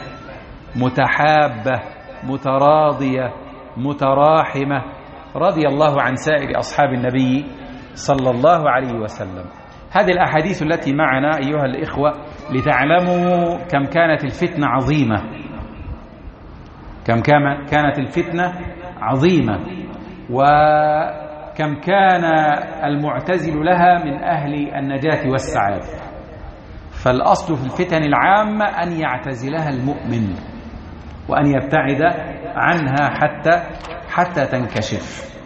S1: متحابة متراضية متراحمة، رضي الله عن سائر أصحاب النبي صلى الله عليه وسلم. هذه الأحاديث التي معنا أيها الإخوة لتعلموا كم كانت الفتنة عظيمة، كم كانت الفتنة عظيمة. وكم كان المعتزل لها من أهل النجاة والسعادة. فالأصل في الفتن العامة أن يعتزلها المؤمن وأن يبتعد عنها حتى حتى تنكشف.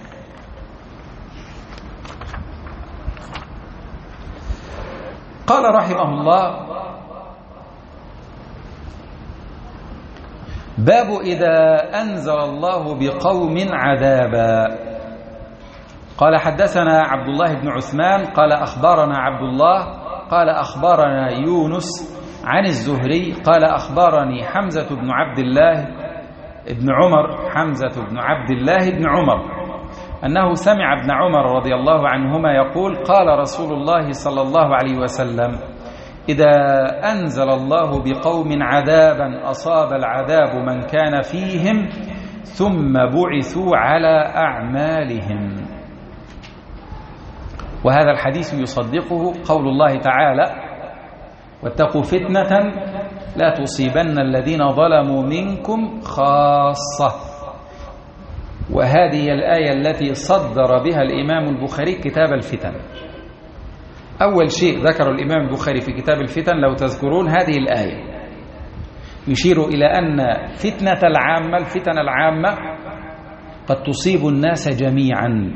S1: قال رحمه الله: باب إذا أنزل الله بقوم عذابا. قال: حدثنا عبد الله بن عثمان قال أخبرنا عبد الله قال أخبرنا يونس عن الزهري قال أخبرني حمزة بن عبد الله ابن عمر حمزة بن عبد الله بن عمر أنه سمع ابن عمر رضي الله عنهما يقول: قال رسول الله صلى الله عليه وسلم: إذا أنزل الله بقوم عذابا أصاب العذاب من كان فيهم ثم بعثوا على أعمالهم. وهذا الحديث يصدقه قول الله تعالى: واتقوا فتنة لا تصيبن الذين ظلموا منكم خاصة. وهذه الآية التي صدر بها الإمام البخاري كتاب الفتن. أول شيء ذكر الإمام البخاري في كتاب الفتن لو تذكرون هذه الآية يشير إلى أن فتنة العامة الفتن العامة قد تصيب الناس جميعا،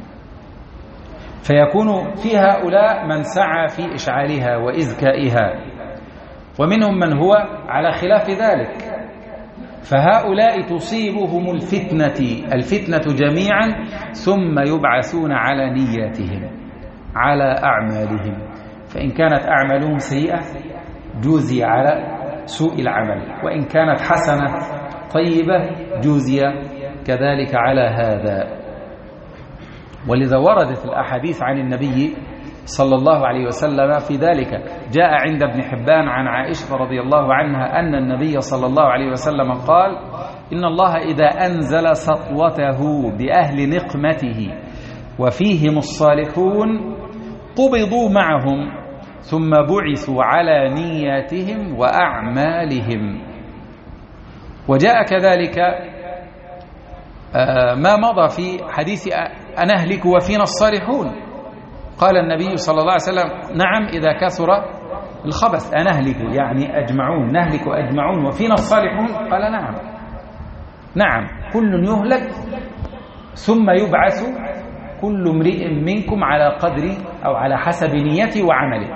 S1: فيكون في هؤلاء من سعى في إشعالها وإذكائها، ومنهم من هو على خلاف ذلك. فهؤلاء تصيبهم الفتنة الفتنة جميعا ثم يبعثون على نياتهم على أعمالهم، فإن كانت أعمالهم سيئة جوزي على سوء العمل، وإن كانت حسنة طيبة جوزي كذلك على هذا. ولذا وردت الأحاديث عن النبي صلى الله عليه وسلم في ذلك. جاء عند ابن حبان عن عائشة رضي الله عنها أن النبي صلى الله عليه وسلم قال: إن الله إذا أنزل سطوته بأهل نقمته وفيهم الصالحون قبضوا معهم ثم بعثوا على نياتهم وأعمالهم. وجاء كذلك ما مضى في حديث أنهلك وفينا الصالحون. قال النبي صلى الله عليه وسلم: نعم إذا كثر الخبث أنهلك يعني أجمعون، نهلك أجمعون وفينا الصالحون. قال: نعم نعم كل يهلك ثم يبعث كل امرئ منكم على قدر أو على حسب نيته وعمله،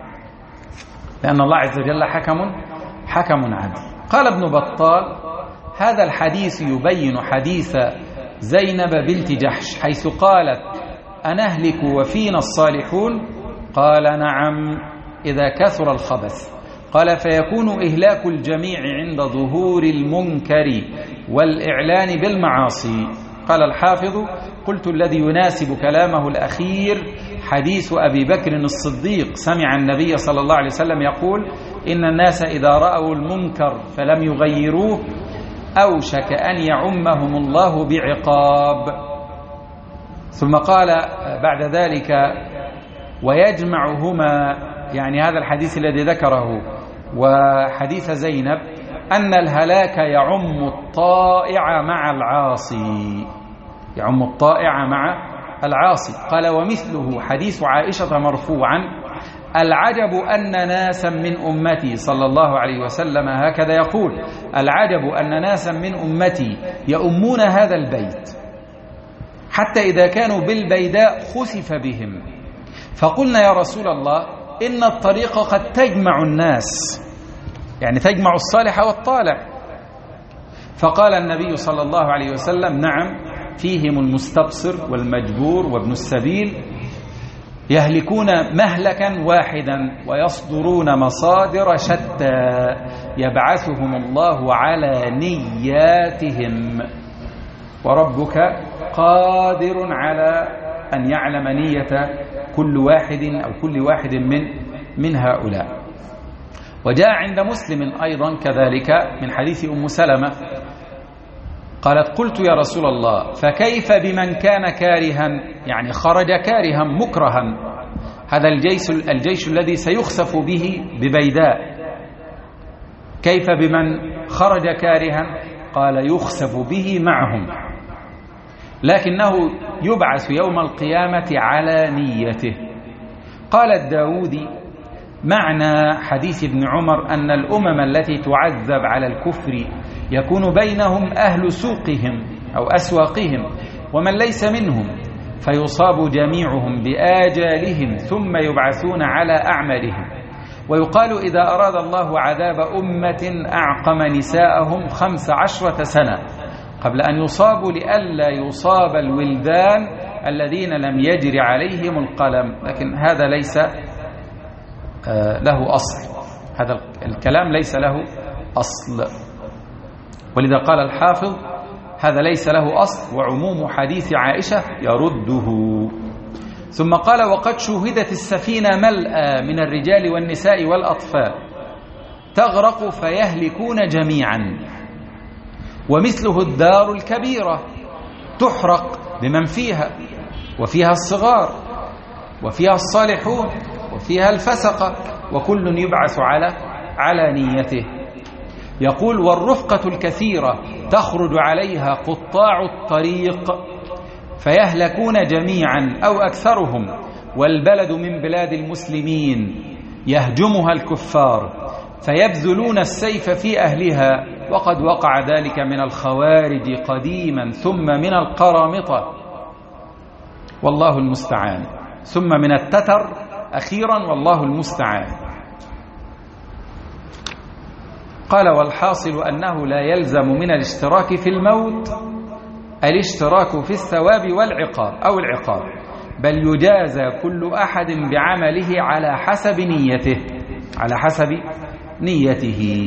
S1: لأن الله عز وجل حكم حكم عدل. قال ابن بطال: هذا الحديث يبين حديث زينب بنت جحش حيث قالت: أنهلك وفينا الصالحون. قال: نعم إذا كثر الخبث. قال: فيكون إهلاك الجميع عند ظهور المنكر والإعلان بالمعاصي. قال الحافظ: قلت الذي يناسب كلامه الأخير حديث أبي بكر الصديق سمع النبي صلى الله عليه وسلم يقول: إن الناس إذا رأوا المنكر فلم يغيروه أوشك أن يعمهم الله بعقاب. ثم قال بعد ذلك: ويجمعهما، يعني هذا الحديث الذي ذكره وحديث زينب، أن الهلاك يعم الطائع مع العاصي يعم الطائع مع العاصي. قال: ومثله حديث عائشة مرفوعا: العجب أن ناسا من أمتي صلى الله عليه وسلم هكذا يقول: العجب أن ناسا من أمتي يؤمون هذا البيت حتى إذا كانوا بالبيداء خسف بهم، فقلنا يا رسول الله إن الطريق قد تجمع الناس، يعني تجمع الصالح والطالع. فقال النبي صلى الله عليه وسلم: نعم فيهم المستبصر والمجبور وابن السبيل يهلكون مهلكا واحدا ويصدرون مصادر شتى يبعثهم الله على نياتهم، وربك قادر على أن يعلم نية كل واحد أو كل واحد من من هؤلاء. وجاء عند مسلم أيضا كذلك من حديث أم سلمة قالت: قلت يا رسول الله فكيف بمن كان كارها، يعني خرج كارها مكرها، هذا الجيش, الجيش الذي سيخسف به ببيداء، كيف بمن خرج كارها؟ قال: يخسف به معهم، لكنه يبعث يوم القيامة على نيته. قال الداودي: معنى حديث ابن عمر أن الأمم التي تعذب على الكفر يكون بينهم أهل سوقهم أو أسواقهم ومن ليس منهم، فيصاب جميعهم بآجالهم ثم يبعثون على أعمالهم. ويقال: إذا أراد الله عذاب أمة أعقم نساءهم خمس عشرة سنة قبل أن يصابوا لئلا يصاب الولدان الذين لم يجر عليهم القلم. لكن هذا ليس له أصل، هذا الكلام ليس له أصل، ولذا قال الحافظ: هذا ليس له أصل، وعموم حديث عائشة يرده. ثم قال: وقد شوهدت السفينة ملأى من الرجال والنساء والأطفال تغرق فيهلكون جميعا، ومثله الدار الكبيرة تحرق بمن فيها، وفيها الصغار وفيها الصالحون وفيها الفسقة، وكل يبعث على على نيته. يقول: والرفقة الكثيرة تخرج عليها قطاع الطريق فيهلكون جميعا أو أكثرهم، والبلد من بلاد المسلمين يهجمها الكفار فيبذلون السيف في أهلها، وقد وقع ذلك من الخوارج قديما، ثم من القرامطة والله المستعان، ثم من التتر أخيرا والله المستعان. قال: والحاصل أنه لا يلزم من الاشتراك في الموت الاشتراك في الثواب والعقاب أو العقاب، بل يجازى كل أحد بعمله على حسب نيته على حسب نيته.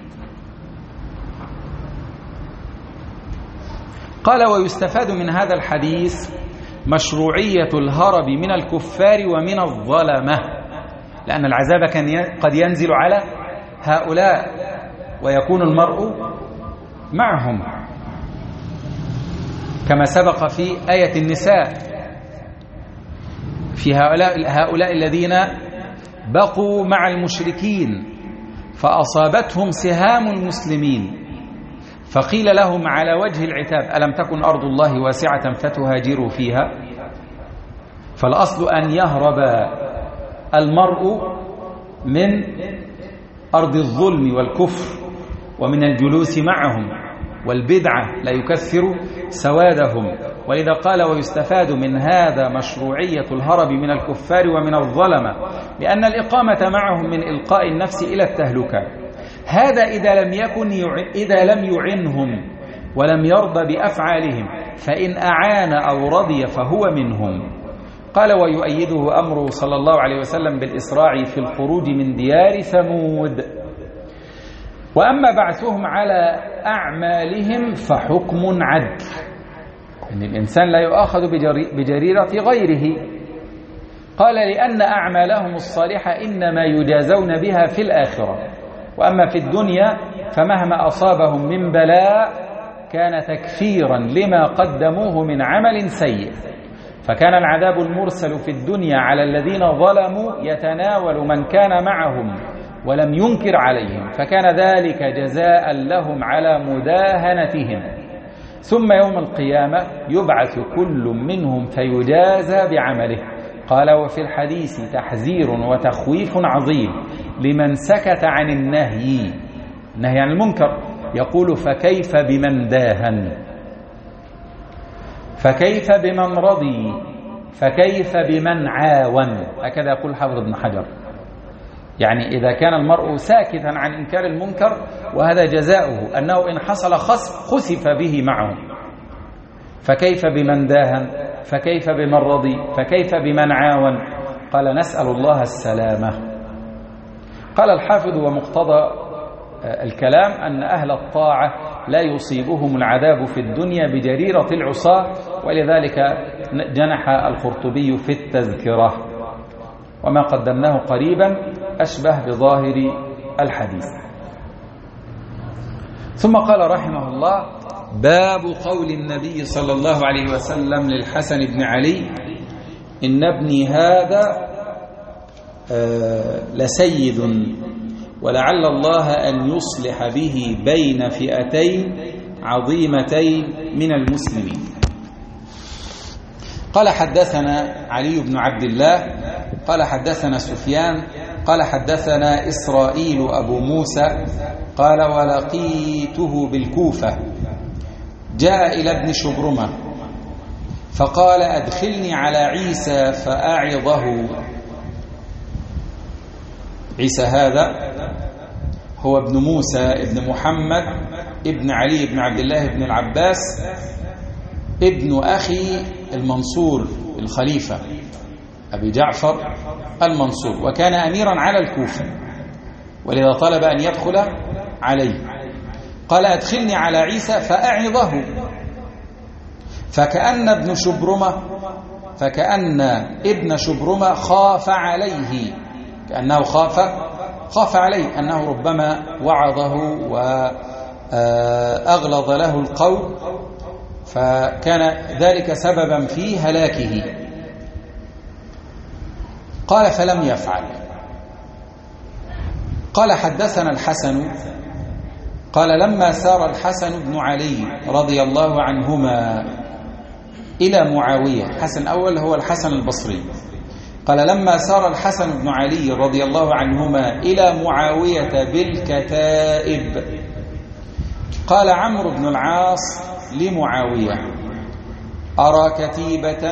S1: قال: ويستفاد من هذا الحديث مشروعية الهرب من الكفار ومن الظلمة، لأن العذاب كان قد ينزل على هؤلاء ويكون المرء معهم، كما سبق في آية النساء في هؤلاء, هؤلاء الذين بقوا مع المشركين فأصابتهم سهام المسلمين، فقيل لهم على وجه العتاب: ألم تكن أرض الله واسعة فتهاجروا فيها؟ فالأصل أن يهرب المرء من أرض الظلم والكفر ومن الجلوس معهم، والبدعة لا يكثر سوادهم. ولذا قال: ويستفاد من هذا مشروعية الهرب من الكفار ومن الظلمة، لأن الإقامة معهم من إلقاء النفس إلى التهلكة. هذا إذا لم يكن إذا لم يعنهم ولم يرضى بأفعالهم، فإن أعان أو رضي فهو منهم. قال: ويؤيده أمره صلى الله عليه وسلم بالإسراع في الخروج من ديار ثمود. وأما بعثهم على أعمالهم فحكم عدل، إن الإنسان لا يؤاخذ بجريرة غيره. قال: لأن أعمالهم الصالحة إنما يجازون بها في الآخرة، وأما في الدنيا فمهما أصابهم من بلاء كان تكفيرا لما قدموه من عمل سيء، فكان العذاب المرسل في الدنيا على الذين ظلموا يتناول من كان معهم ولم ينكر عليهم، فكان ذلك جزاء لهم على مداهنتهم. ثم يوم القيامة يبعث كل منهم فيجازى بعمله. قال: وفي الحديث تحذير وتخويف عظيم لمن سكت عن النهي النهي عن المنكر. يقول: فكيف بمن داهن، فكيف بمن رضي، فكيف بمن عاون. هكذا يقول حافظ ابن حجر. يعني إذا كان المرء ساكتا عن إنكار المنكر وهذا جزاؤه أنه إن حصل خسف به معهم، فكيف بمن داهن، فكيف بمن رضي، فكيف بمن عاون. قال: نسأل الله السلامة. قال الحافظ: ومقتضى الكلام أن أهل الطاعة لا يصيبهم العذاب في الدنيا بجريرة العصاة، ولذلك جنح القرطبي في التذكرة، وما قدمناه قريبا أشبه بظاهر الحديث. ثم قال رحمه الله: باب قول النبي صلى الله عليه وسلم للحسن بن علي: إن ابني هذا لسيد، ولعل الله أن يصلح به بين فئتين عظيمتين من المسلمين. قال حدثنا علي بن عبد الله قال حدثنا سفيان قال حدثنا إسرائيل أبو موسى قال ولقيته بالكوفة جاء إلى ابن شبرمة فقال أدخلني على عيسى فأعظه. عيسى هذا هو ابن موسى ابن محمد ابن علي بن عبد الله بن العباس ابن أخي المنصور الخليفة أبي جعفر المنصور، وكان أميرا على الكوفة، ولذا طلب أن يدخل عليه. قال أدخلني على عيسى فأعظه، فكأن ابن شبرمة فكأن ابن شبرمة خاف عليه، كأنه خاف خاف عليه أنه ربما وعظه وأغلظ له القول، فكان ذلك سببا في هلاكه. قال فلم يفعل. قال حدثنا الحسن قال لما سار الحسن بن علي رضي الله عنهما إلى معاوية، الحسن أول هو الحسن البصري، قال لما سار الحسن بن علي رضي الله عنهما إلى معاوية بالكتائب قال عمرو بن العاص لمعاوية أرى كتيبة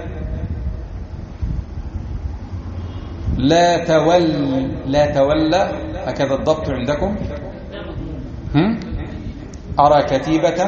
S1: لا تول لا تولى، هكذا الضبط عندكم؟ هم؟ أرى كتيبة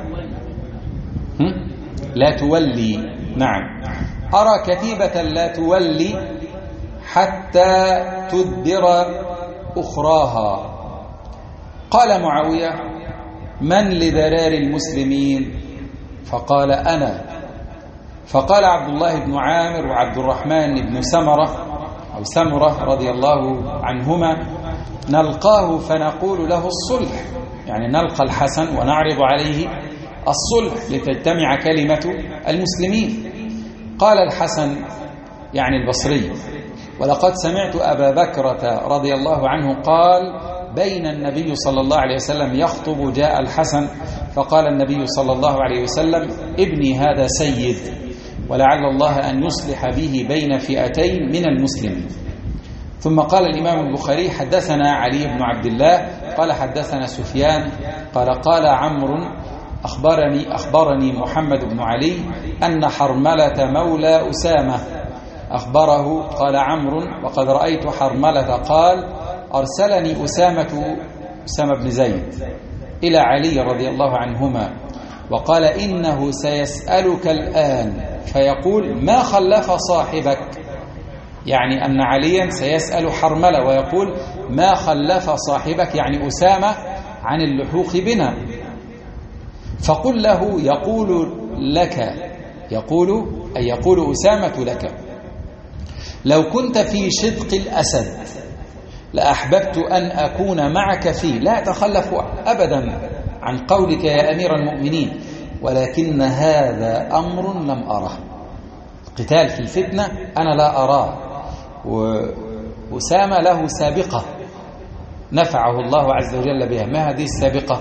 S1: هم؟ لا تولي، نعم، أرى كتيبة لا تولي حتى تدبر أخراها. قال معاوية من لذرار المسلمين؟ فقال أنا. فقال عبد الله بن عامر وعبد الرحمن بن سمرة أو سمرة رضي الله عنهما نلقاه فنقول له الصلح، يعني نلقى الحسن ونعرض عليه الصلح لتجتمع كلمة المسلمين. قال الحسن يعني البصري ولقد سمعت أبا بكرة رضي الله عنه قال بين النبي صلى الله عليه وسلم يخطب جاء الحسن فقال النبي صلى الله عليه وسلم ابني هذا سيد ولعل الله أن يصلح به بين فئتين من المسلمين. ثم قال الإمام البخاري حدثنا علي بن عبد الله قال حدثنا سفيان قال قال عمرو أخبرني أخبرني محمد بن علي أن حرملة مولى أسامة أخبره. قال عمرو وقد رأيت حرملة قال أرسلني أسامة أسامة بن زيد إلى علي رضي الله عنهما وقال إنه سيسألك الآن فيقول ما خلف صاحبك، يعني أن عليا سيسأل حرملة ويقول ما خلف صاحبك، يعني أسامة، عن اللحوق بنا. فقل له يقول لك، يقول أي يقول أسامة لك لو كنت في شدق الأسد لأحببت أن أكون معك فيه، لا أتخلف أبدا عن قولك يا أمير المؤمنين، ولكن هذا أمر لم أره. قتال في الفتنة أنا لا أراه، وأسامة له سابقة نفعه الله عز وجل بها. ما هذه السابقة؟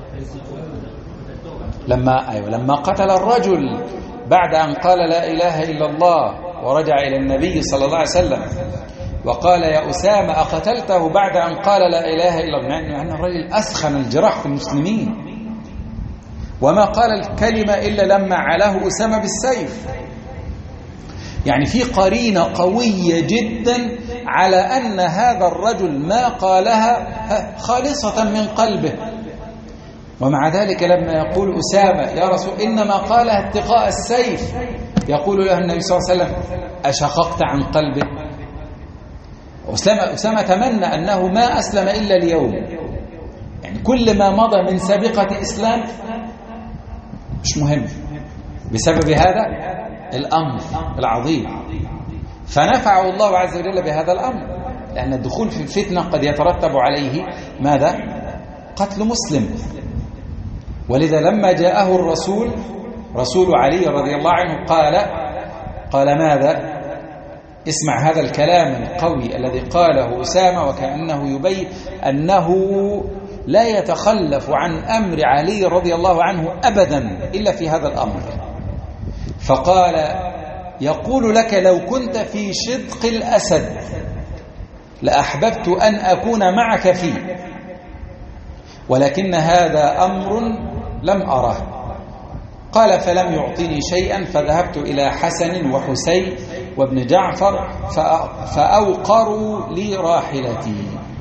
S1: لما أيوة لما قتل الرجل بعد أن قال لا إله إلا الله ورجع إلى النبي صلى الله عليه وسلم وقال يا أسامة أقتلته بعد أن قال لا إله إلا الله، مع أن الرجل أسخن الجراح في المسلمين وما قال الكلمة إلا لما علاه أسامة بالسيف. يعني في قرينة قوية جدا على أن هذا الرجل ما قالها خالصة من قلبه، ومع ذلك لما يقول أسامة يا رسول إنما قالها اتقاء السيف يقول له النبي صلى الله عليه وسلم أشققت عن قلبه؟ أسامة, أسامة تمنى أنه ما أسلم إلا اليوم، يعني كل ما مضى من سابقة إسلام مش مهم بسبب هذا الأمر العظيم. فنفعه الله عز وجل بهذا الأمر، لأن الدخول في الفتنة قد يترتب عليه ماذا؟ قتل مسلم. ولذا لما جاءه الرسول رسول علي رضي الله عنه قال قال ماذا؟ اسمع هذا الكلام القوي الذي قاله أسامة، وكأنه يبين أنه لا يتخلف عن أمر علي رضي الله عنه أبدا إلا في هذا الأمر. فقال: يقول لك لو كنت في شدق الأسد لأحببت أن أكون معك فيه، ولكن هذا أمر لم أره. قال: فلم يعطني شيئا، فذهبت إلى حسن وحسين وابن جعفر فأوقروا لي راحلتي.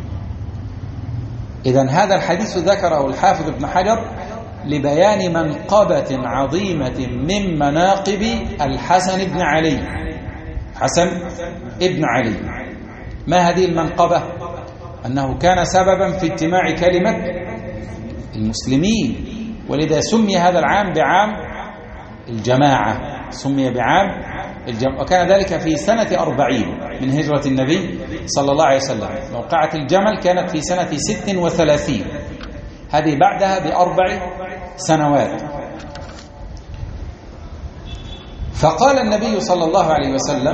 S1: إذن هذا الحديث ذكره الحافظ ابن حجر لبيان منقبة عظيمة من مناقب الحسن بن علي. حسن ابن علي، ما هذه المنقبة؟ أنه كان سببا في اجتماع كلمة المسلمين، ولذا سمي هذا العام بعام الجماعة، سمي بعام الجماعة، وكان ذلك في سنة أربعين من هجرة النبي صلى الله عليه وسلم. موقعة الجمل كانت في سنة ست وثلاثين، هذه بعدها بأربع سنوات. فقال النبي صلى الله عليه وسلم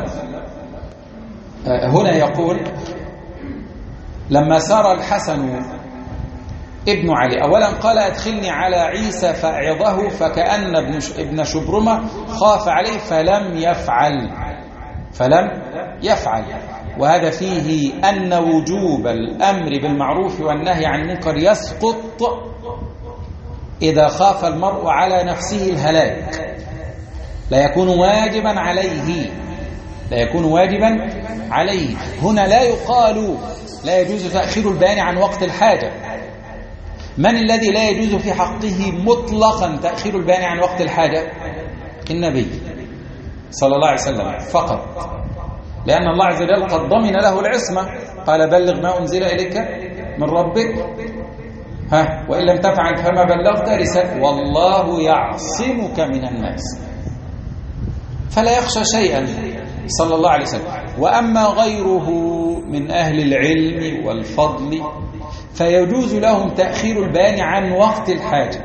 S1: هنا، يقول: لما سار الحسن ابن علي، أولا قال: أدخلني على عيسى فأعظه، فكأن ابن شبرمة خاف عليه فلم يفعل فلم يفعل وهذا فيه أن وجوب الأمر بالمعروف والنهي عن المنكر يسقط إذا خاف المرء على نفسه الهلاك، لا يكون واجبا عليه لا يكون واجبا عليه هنا لا يقال لا يجوز تأخير البيان عن وقت الحاجة. من الذي لا يجوز في حقه مطلقا تأخير البيان عن وقت الحاجة؟ النبي صلى الله عليه وسلم فقط، لأن الله عز وجل قد ضمن له العصمة، قال: بلغ ما أنزل إليك من ربك، ها وإن لم تفعل فما بلغت رسالته والله يعصمك من الناس، فلا يخشى شيئا صلى الله عليه وسلم. وأما غيره من أهل العلم والفضل فيجوز لهم تأخير البيان عن وقت الحاجة،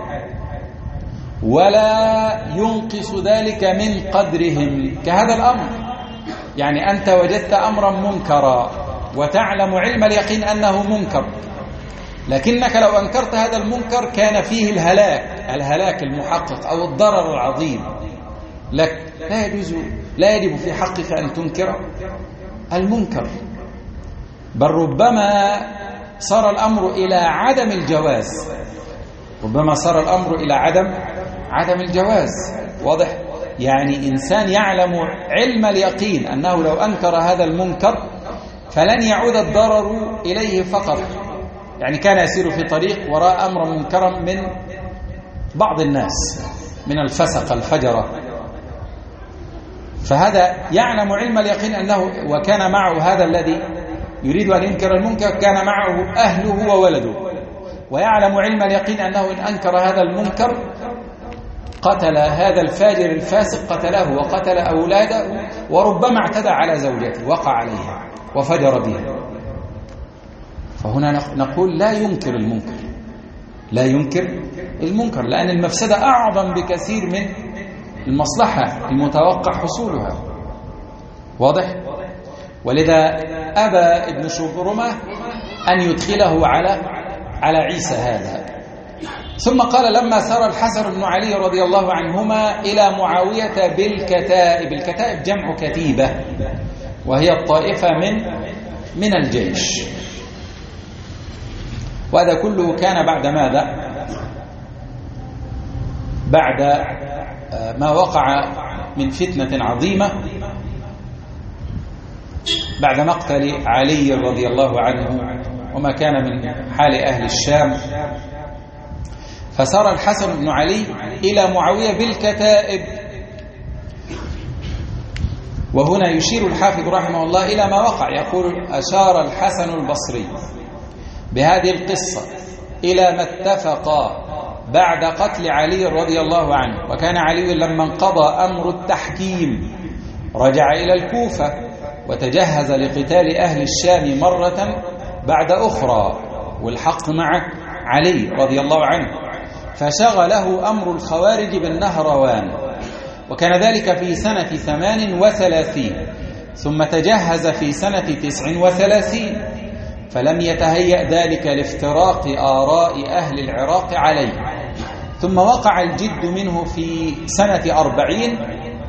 S1: ولا ينقص ذلك من قدرهم كهذا الأمر. يعني أنت وجدت أمرا منكرا وتعلم علم اليقين أنه منكر، لكنك لو أنكرت هذا المنكر كان فيه الهلاك الهلاك المحقق أو الضرر العظيم لك، لا يجوز لا يجب في حقك أن تنكر المنكر، بل ربما صار الأمر إلى عدم الجواز ربما صار الأمر إلى عدم عدم الجواز واضح؟ يعني إنسان يعلم علم اليقين أنه لو أنكر هذا المنكر فلن يعود الضرر إليه فقط، يعني كان يسير في طريق وراء أمر منكرا من بعض الناس من الفسق الفجرة، فهذا يعلم علم اليقين أنه وكان معه هذا الذي يريد أن ينكر المنكر كان معه أهله وولده، ويعلم علم اليقين أنه إن أنكر هذا المنكر قتل هذا الفاجر الفاسق، قتله وقتل أولاده، وربما اعتدى على زوجته وقع عليها وفجر بها. فهنا نقول لا ينكر المنكر لا ينكر المنكر لأن المفسدة أعظم بكثير من المصلحة المتوقع حصولها واضح؟ ولذا أبى ابن شبرمة أن يدخله على على عيسى هذا. ثم قال: لما سار الحسن بن علي رضي الله عنهما إلى معاوية بالكتائب، الكتائب جمع كتيبة وهي الطائفة من من الجيش، وهذا كله كان بعد ماذا؟ بعد ما وقع من فتنة عظيمة بعد مقتل علي رضي الله عنه وما كان من حال أهل الشام. فسار الحسن بن علي إلى معاوية بالكتائب، وهنا يشير الحافظ رحمه الله إلى ما وقع، يقول: أشار الحسن البصري بهذه القصة إلى ما اتفقا بعد قتل علي رضي الله عنه، وكان علي لما انقضى أمر التحكيم رجع إلى الكوفة وتجهز لقتال أهل الشام مرة بعد أخرى، والحق مع علي رضي الله عنه، فشغله أمر الخوارج بالنهروان، وكان ذلك في سنة ثمان وثلاثين، ثم تجهز في سنة تسع وثلاثين، فلم يتهيأ ذلك لافتراق آراء أهل العراق عليه. ثم وقع الجد منه في سنة أربعين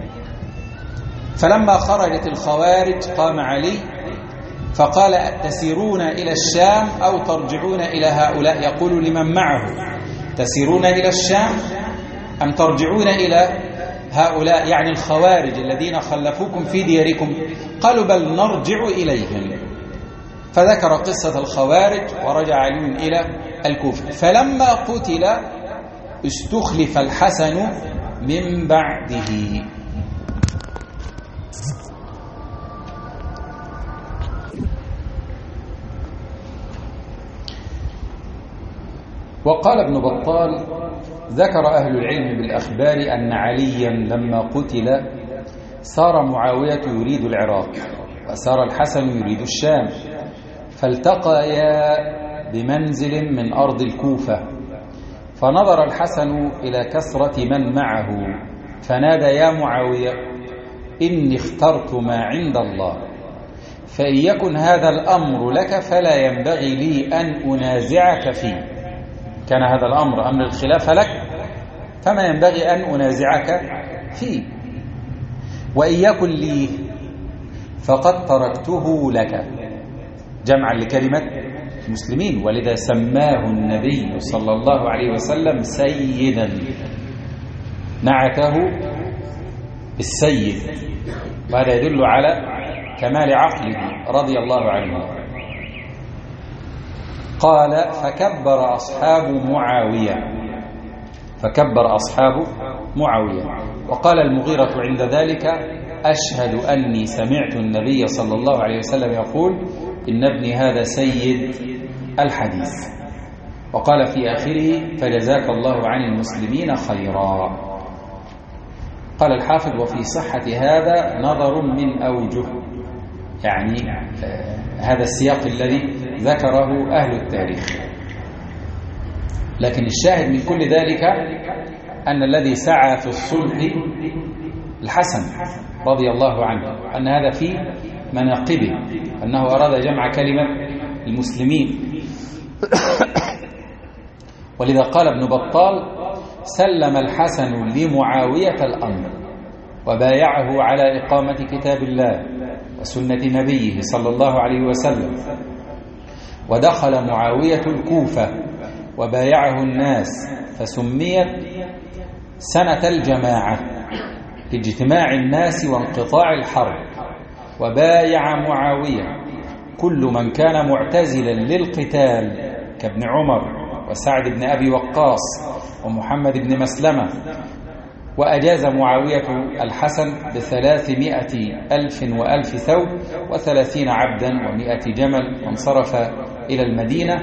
S1: فلما خرجت الخوارج قام علي فقال تسيرون إلى الشام أو ترجعون إلى هؤلاء، يقول لمن معه تسيرون إلى الشام أم ترجعون إلى هؤلاء يعني الخوارج الذين خلفوكم في دياركم؟ قالوا بل نرجع إليهم. فذكر قصة الخوارج ورجع علي إلى الكوفة. فلما قتل استخلف الحسن من بعده. وقال ابن بطال ذكر أهل العلم بالأخبار أن عليا لما قتل صار معاوية يريد العراق وصار الحسن يريد الشام، فالتقيا بمنزل من أرض الكوفة، فنظر الحسن إلى كثرة من معه فنادى يا معاوية إني اخترت ما عند الله، فإن يكن هذا الأمر لك فلا ينبغي لي أن أنازعك فيه. كان هذا الأمر أمر الخلافة لك فما ينبغي أن أنازعك فيه، وإن يكن لي فقد تركته لك، جمعا لكلمة المسلمين، ولذا سماه النبي صلى الله عليه وسلم سيدا، نعته بالسيد، وهذا يدل على كمال عقله رضي الله عنه. قال فكبر أصحاب معاوية فكبر أصحاب معاوية وقال المغيرة عند ذلك أشهد أني سمعت النبي صلى الله عليه وسلم يقول إن ابني هذا سيد الحديث. وقال في آخره فجزاك الله عن المسلمين خيرا. قال الحافظ وفي صحة هذا نظر من أوجه، يعني هذا السياق الذي ذكره أهل التاريخ، لكن الشاهد من كل ذلك أن الذي سعى في الصلح الحسن رضي الله عنه، أن هذا في مناقبه، أنه أراد جمع كلمة المسلمين. ولذا قال ابن بطال سلم الحسن لمعاوية الأمر وبايعه على إقامة كتاب الله وسنة نبيه صلى الله عليه وسلم، ودخل معاوية الكوفة وبايعه الناس، فسميت سنة الجماعة لاجتماع الناس وانقطاع الحرب. وبايع معاوية كل من كان معتزلا للقتال كابن عمر وسعد بن أبي وقاص ومحمد بن مسلمة. وأجاز معاوية الحسن بثلاثمائة ألف وألف ثوب وثلاثين عبدا ومائة جمل، وانصرف إلى المدينة.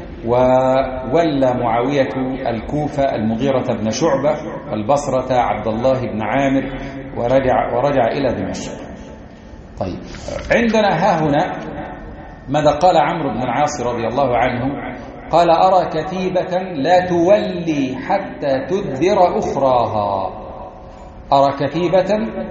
S1: وولى معاوية الكوفة المغيرة بن شعبة، والبصرة عبد الله بن عامر، ورجع, ورجع إلى دمشق. طيب، عندنا ها هنا ماذا قال عمرو بن العاص رضي الله عنه؟ قال أرى كتيبة لا تولي حتى تدبر أخراها. أرى كتيبة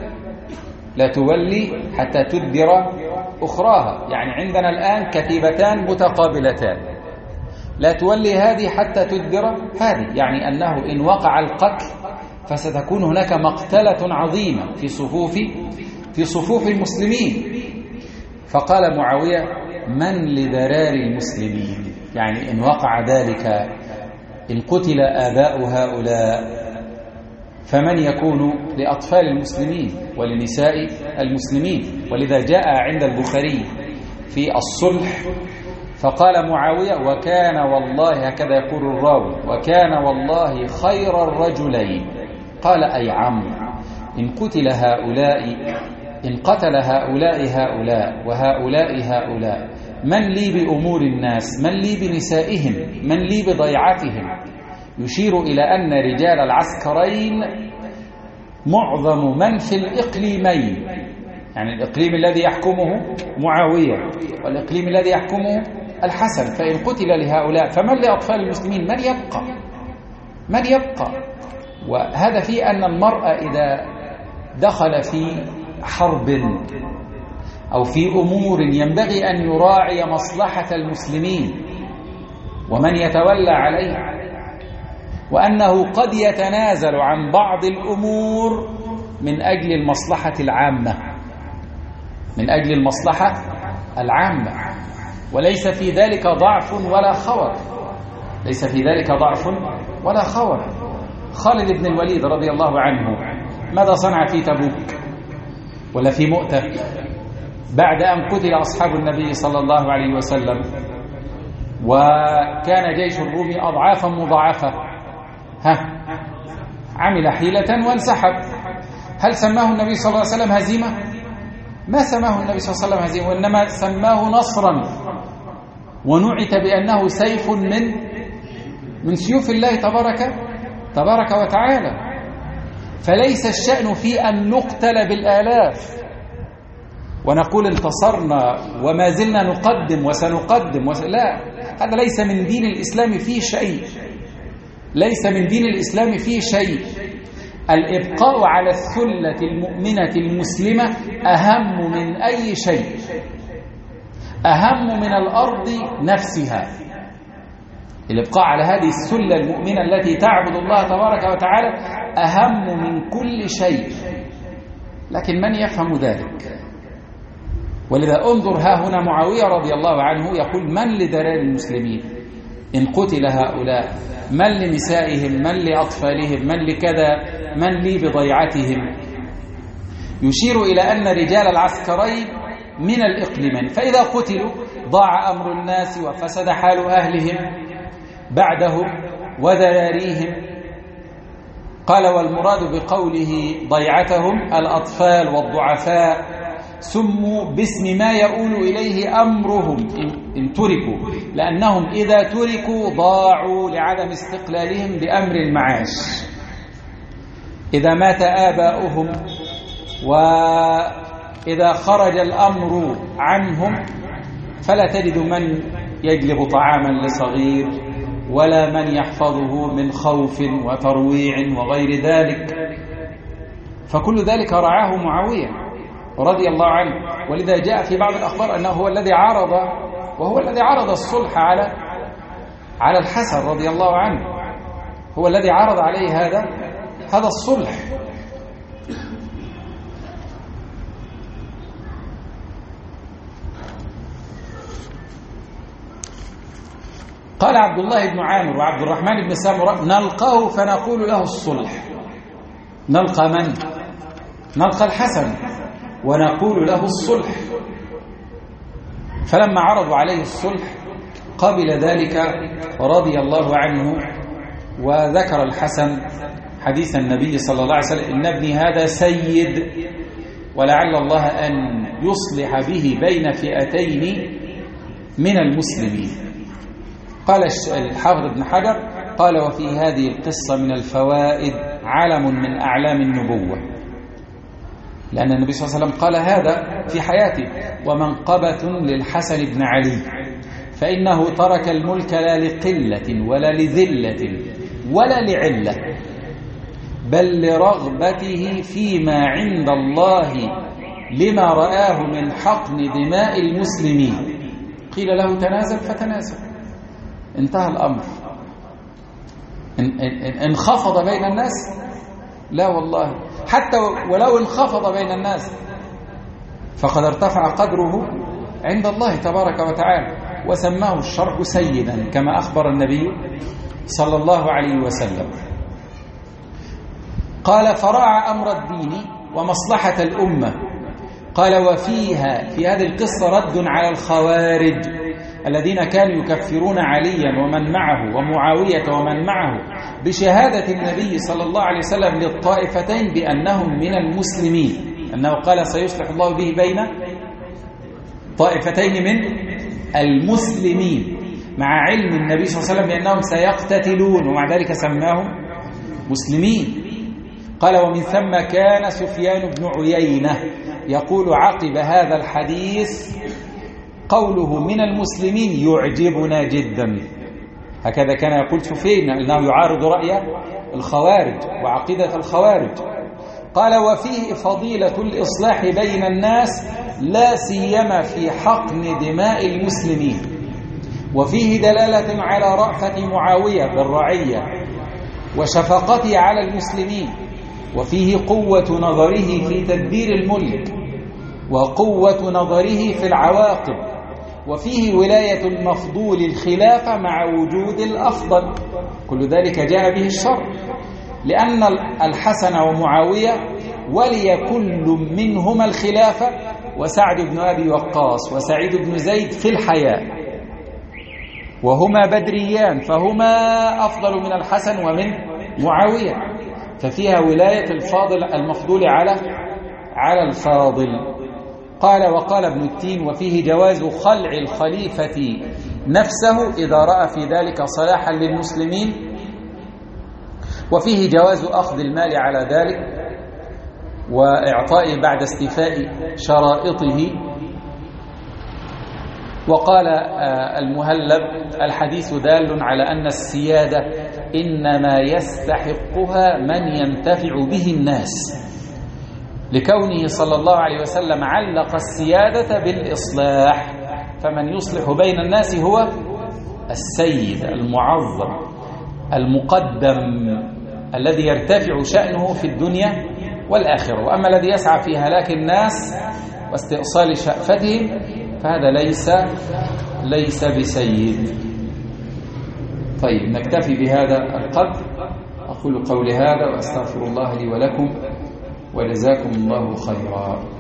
S1: لا تولي حتى تدبر أخراها، يعني عندنا الآن كتيبتان متقابلتان، لا تولي هذه حتى تدبر هذه، يعني أنه إن وقع القتل فستكون هناك مقتلة عظيمة في صفوف في صفوف المسلمين. فقال معاوية من لذرار المسلمين، يعني إن وقع ذلك إن قتل آباء هؤلاء فمن يكون لأطفال المسلمين ولنساء المسلمين؟ ولذا جاء عند البخاري في الصلح فقال معاوية وكان والله، هكذا يقول الراوي، وكان والله خير الرجلين. قال أي عمرو إن قتل هؤلاء إن قتل هؤلاء هؤلاء وهؤلاء هؤلاء من لي بأمور الناس؟ من لي بنسائهم؟ من لي بضيعتهم؟ يشير إلى أن رجال العسكرين معظم من في الإقليمين، يعني الإقليم الذي يحكمه معاوية والإقليم الذي يحكمه الحسن، فإن قتل لهؤلاء فمن لأطفال المسلمين؟ من يبقى؟ من يبقى؟ وهذا فيه أن المرء إذا دخل في حرب أو في أمور ينبغي أن يراعي مصلحة المسلمين ومن يتولى عليه، وأنه قد يتنازل عن بعض الأمور من أجل المصلحة العامة. من أجل المصلحة العامة، وليس في ذلك ضعف ولا خور، ليس في ذلك ضعف ولا خور. خالد بن الوليد رضي الله عنه ماذا صنع في تبوك ولا في مؤتة بعد أن قتل أصحاب النبي صلى الله عليه وسلم وكان جيش الروم أضعافا مضاعفة؟ ها، عمل حيلة وانسحب. هل سماه النبي صلى الله عليه وسلم هزيمة؟ ما سماه النبي صلى الله عليه وسلم هزيمة، وإنما سماه نصرا، ونعت بأنه سيف من من سيوف الله تبارك تبارك وتعالى. فليس الشأن في أن نقتل بالآلاف ونقول انتصرنا وما زلنا نقدم وسنقدم وس... لا، هذا ليس من دين الإسلام فيه شيء، ليس من دين الإسلام فيه شيء. الإبقاء على الثلة المؤمنة المسلمة أهم من أي شيء، أهم من الأرض نفسها. الإبقاء على هذه الثلة المؤمنة التي تعبد الله تبارك وتعالى أهم من كل شيء، لكن من يفهم ذلك؟ ولذا انظر ها هنا معاوية رضي الله عنه يقول: من لدرار المسلمين إن قتل هؤلاء؟ من لنسائهم؟ من لأطفالهم؟ من لكذا؟ من لي بضيعتهم؟ يشير إلى أن رجال العسكرين من الإقليمين، فإذا قتلوا ضاع أمر الناس وفسد حال أهلهم بعدهم وذراريهم. قال: والمراد بقوله ضيعتهم الأطفال والضعفاء، سموا باسم ما يؤول إليه أمرهم إن تركوا، لأنهم إذا تركوا ضاعوا لعدم استقلالهم بأمر المعاش. إذا مات آباؤهم وإذا خرج الأمر عنهم فلا تجد من يجلب طعاما لصغير ولا من يحفظه من خوف وترويع وغير ذلك. فكل ذلك رعاه معاوية رضي الله عنه. ولذا جاء في بعض الأخبار أنه هو الذي عرض وهو الذي عرض الصلح على على الحسن رضي الله عنه، هو الذي عرض عليه هذا هذا الصلح. قال عبد الله بن عامر وعبد الرحمن بن سامرة: نلقاه فنقول له الصلح. نلقى من؟ نلقى الحسن ونقول له الصلح. فلما عرضوا عليه الصلح قبل ذلك رضي الله عنه، وذكر الحسن حديث النبي صلى الله عليه وسلم: إن ابني هذا سيد ولعل الله أن يصلح به بين فئتين من المسلمين. قال الحافظ ابن حجر: قال: وفي هذه القصة من الفوائد علم من أعلام النبوة، لأن النبي صلى الله عليه وسلم قال هذا في حياته: ومنقبة للحسن بن علي، فإنه ترك الملك لا لقلة ولا لذلة ولا لعلة، بل لرغبته فيما عند الله لما رآه من حقن دماء المسلمين. قيل له: تنازل، فتنازل، انتهى الأمر. انخفض بين الناس؟ لا والله، حتى ولو انخفض بين الناس فقد ارتفع قدره عند الله تبارك وتعالى، وسماه الشرع سيدا كما أخبر النبي صلى الله عليه وسلم. قال: فرعى أمر الدين ومصلحة الأمة. قال: وفيها في هذه القصة رد على الخوارج الذين كانوا يكفرون عليا ومن معه ومعاوية ومن معه بشهادة النبي صلى الله عليه وسلم للطائفتين بأنهم من المسلمين، أنه قال: سيصلح الله به بين طائفتين من المسلمين، مع علم النبي صلى الله عليه وسلم بأنهم سيقتتلون، ومع ذلك سماهم مسلمين. قال: ومن ثم كان سفيان بن عيينة يقول عقب هذا الحديث: قوله من المسلمين يعجبنا جدا. هكذا كان يقول سفيان، أنه يعارض رأي الخوارج وعقيدة الخوارج. قال: وفيه فضيلة الإصلاح بين الناس لا سيما في حقن دماء المسلمين، وفيه دلالة على رأفة معاوية بالرعية وشفقته على المسلمين، وفيه قوة نظره في تدبير الملك وقوة نظره في العواقب، وفيه ولاية المفضول الخلافة مع وجود الأفضل. كل ذلك جاء به الشرع، لأن الحسن ومعاوية ولي كل منهما الخلافة، وسعد بن أبي وقاص وسعيد بن زيد في الحياة، وهما بدريان، فهما أفضل من الحسن ومن معاوية، ففيها ولاية الفاضل المفضول على على الفاضل. قال وقال ابن التين: وفيه جواز خلع الخليفة نفسه إذا رأى في ذلك صلاحا للمسلمين، وفيه جواز أخذ المال على ذلك وإعطائه بعد استيفاء شرائطه. وقال المهلب: الحديث دال على أن السيادة إنما يستحقها من ينتفع به الناس، لكونه صلى الله عليه وسلم علق السيادة بالإصلاح، فمن يصلح بين الناس هو السيد المعظم المقدم الذي يرتفع شأنه في الدنيا والآخرة. وأما الذي يسعى في هلاك الناس واستئصال شأفتهم فهذا ليس ليس بسيد. طيب، نكتفي بهذا القدر. أقول قولي هذا وأستغفر الله لي ولكم، وجزاكم الله خيرا.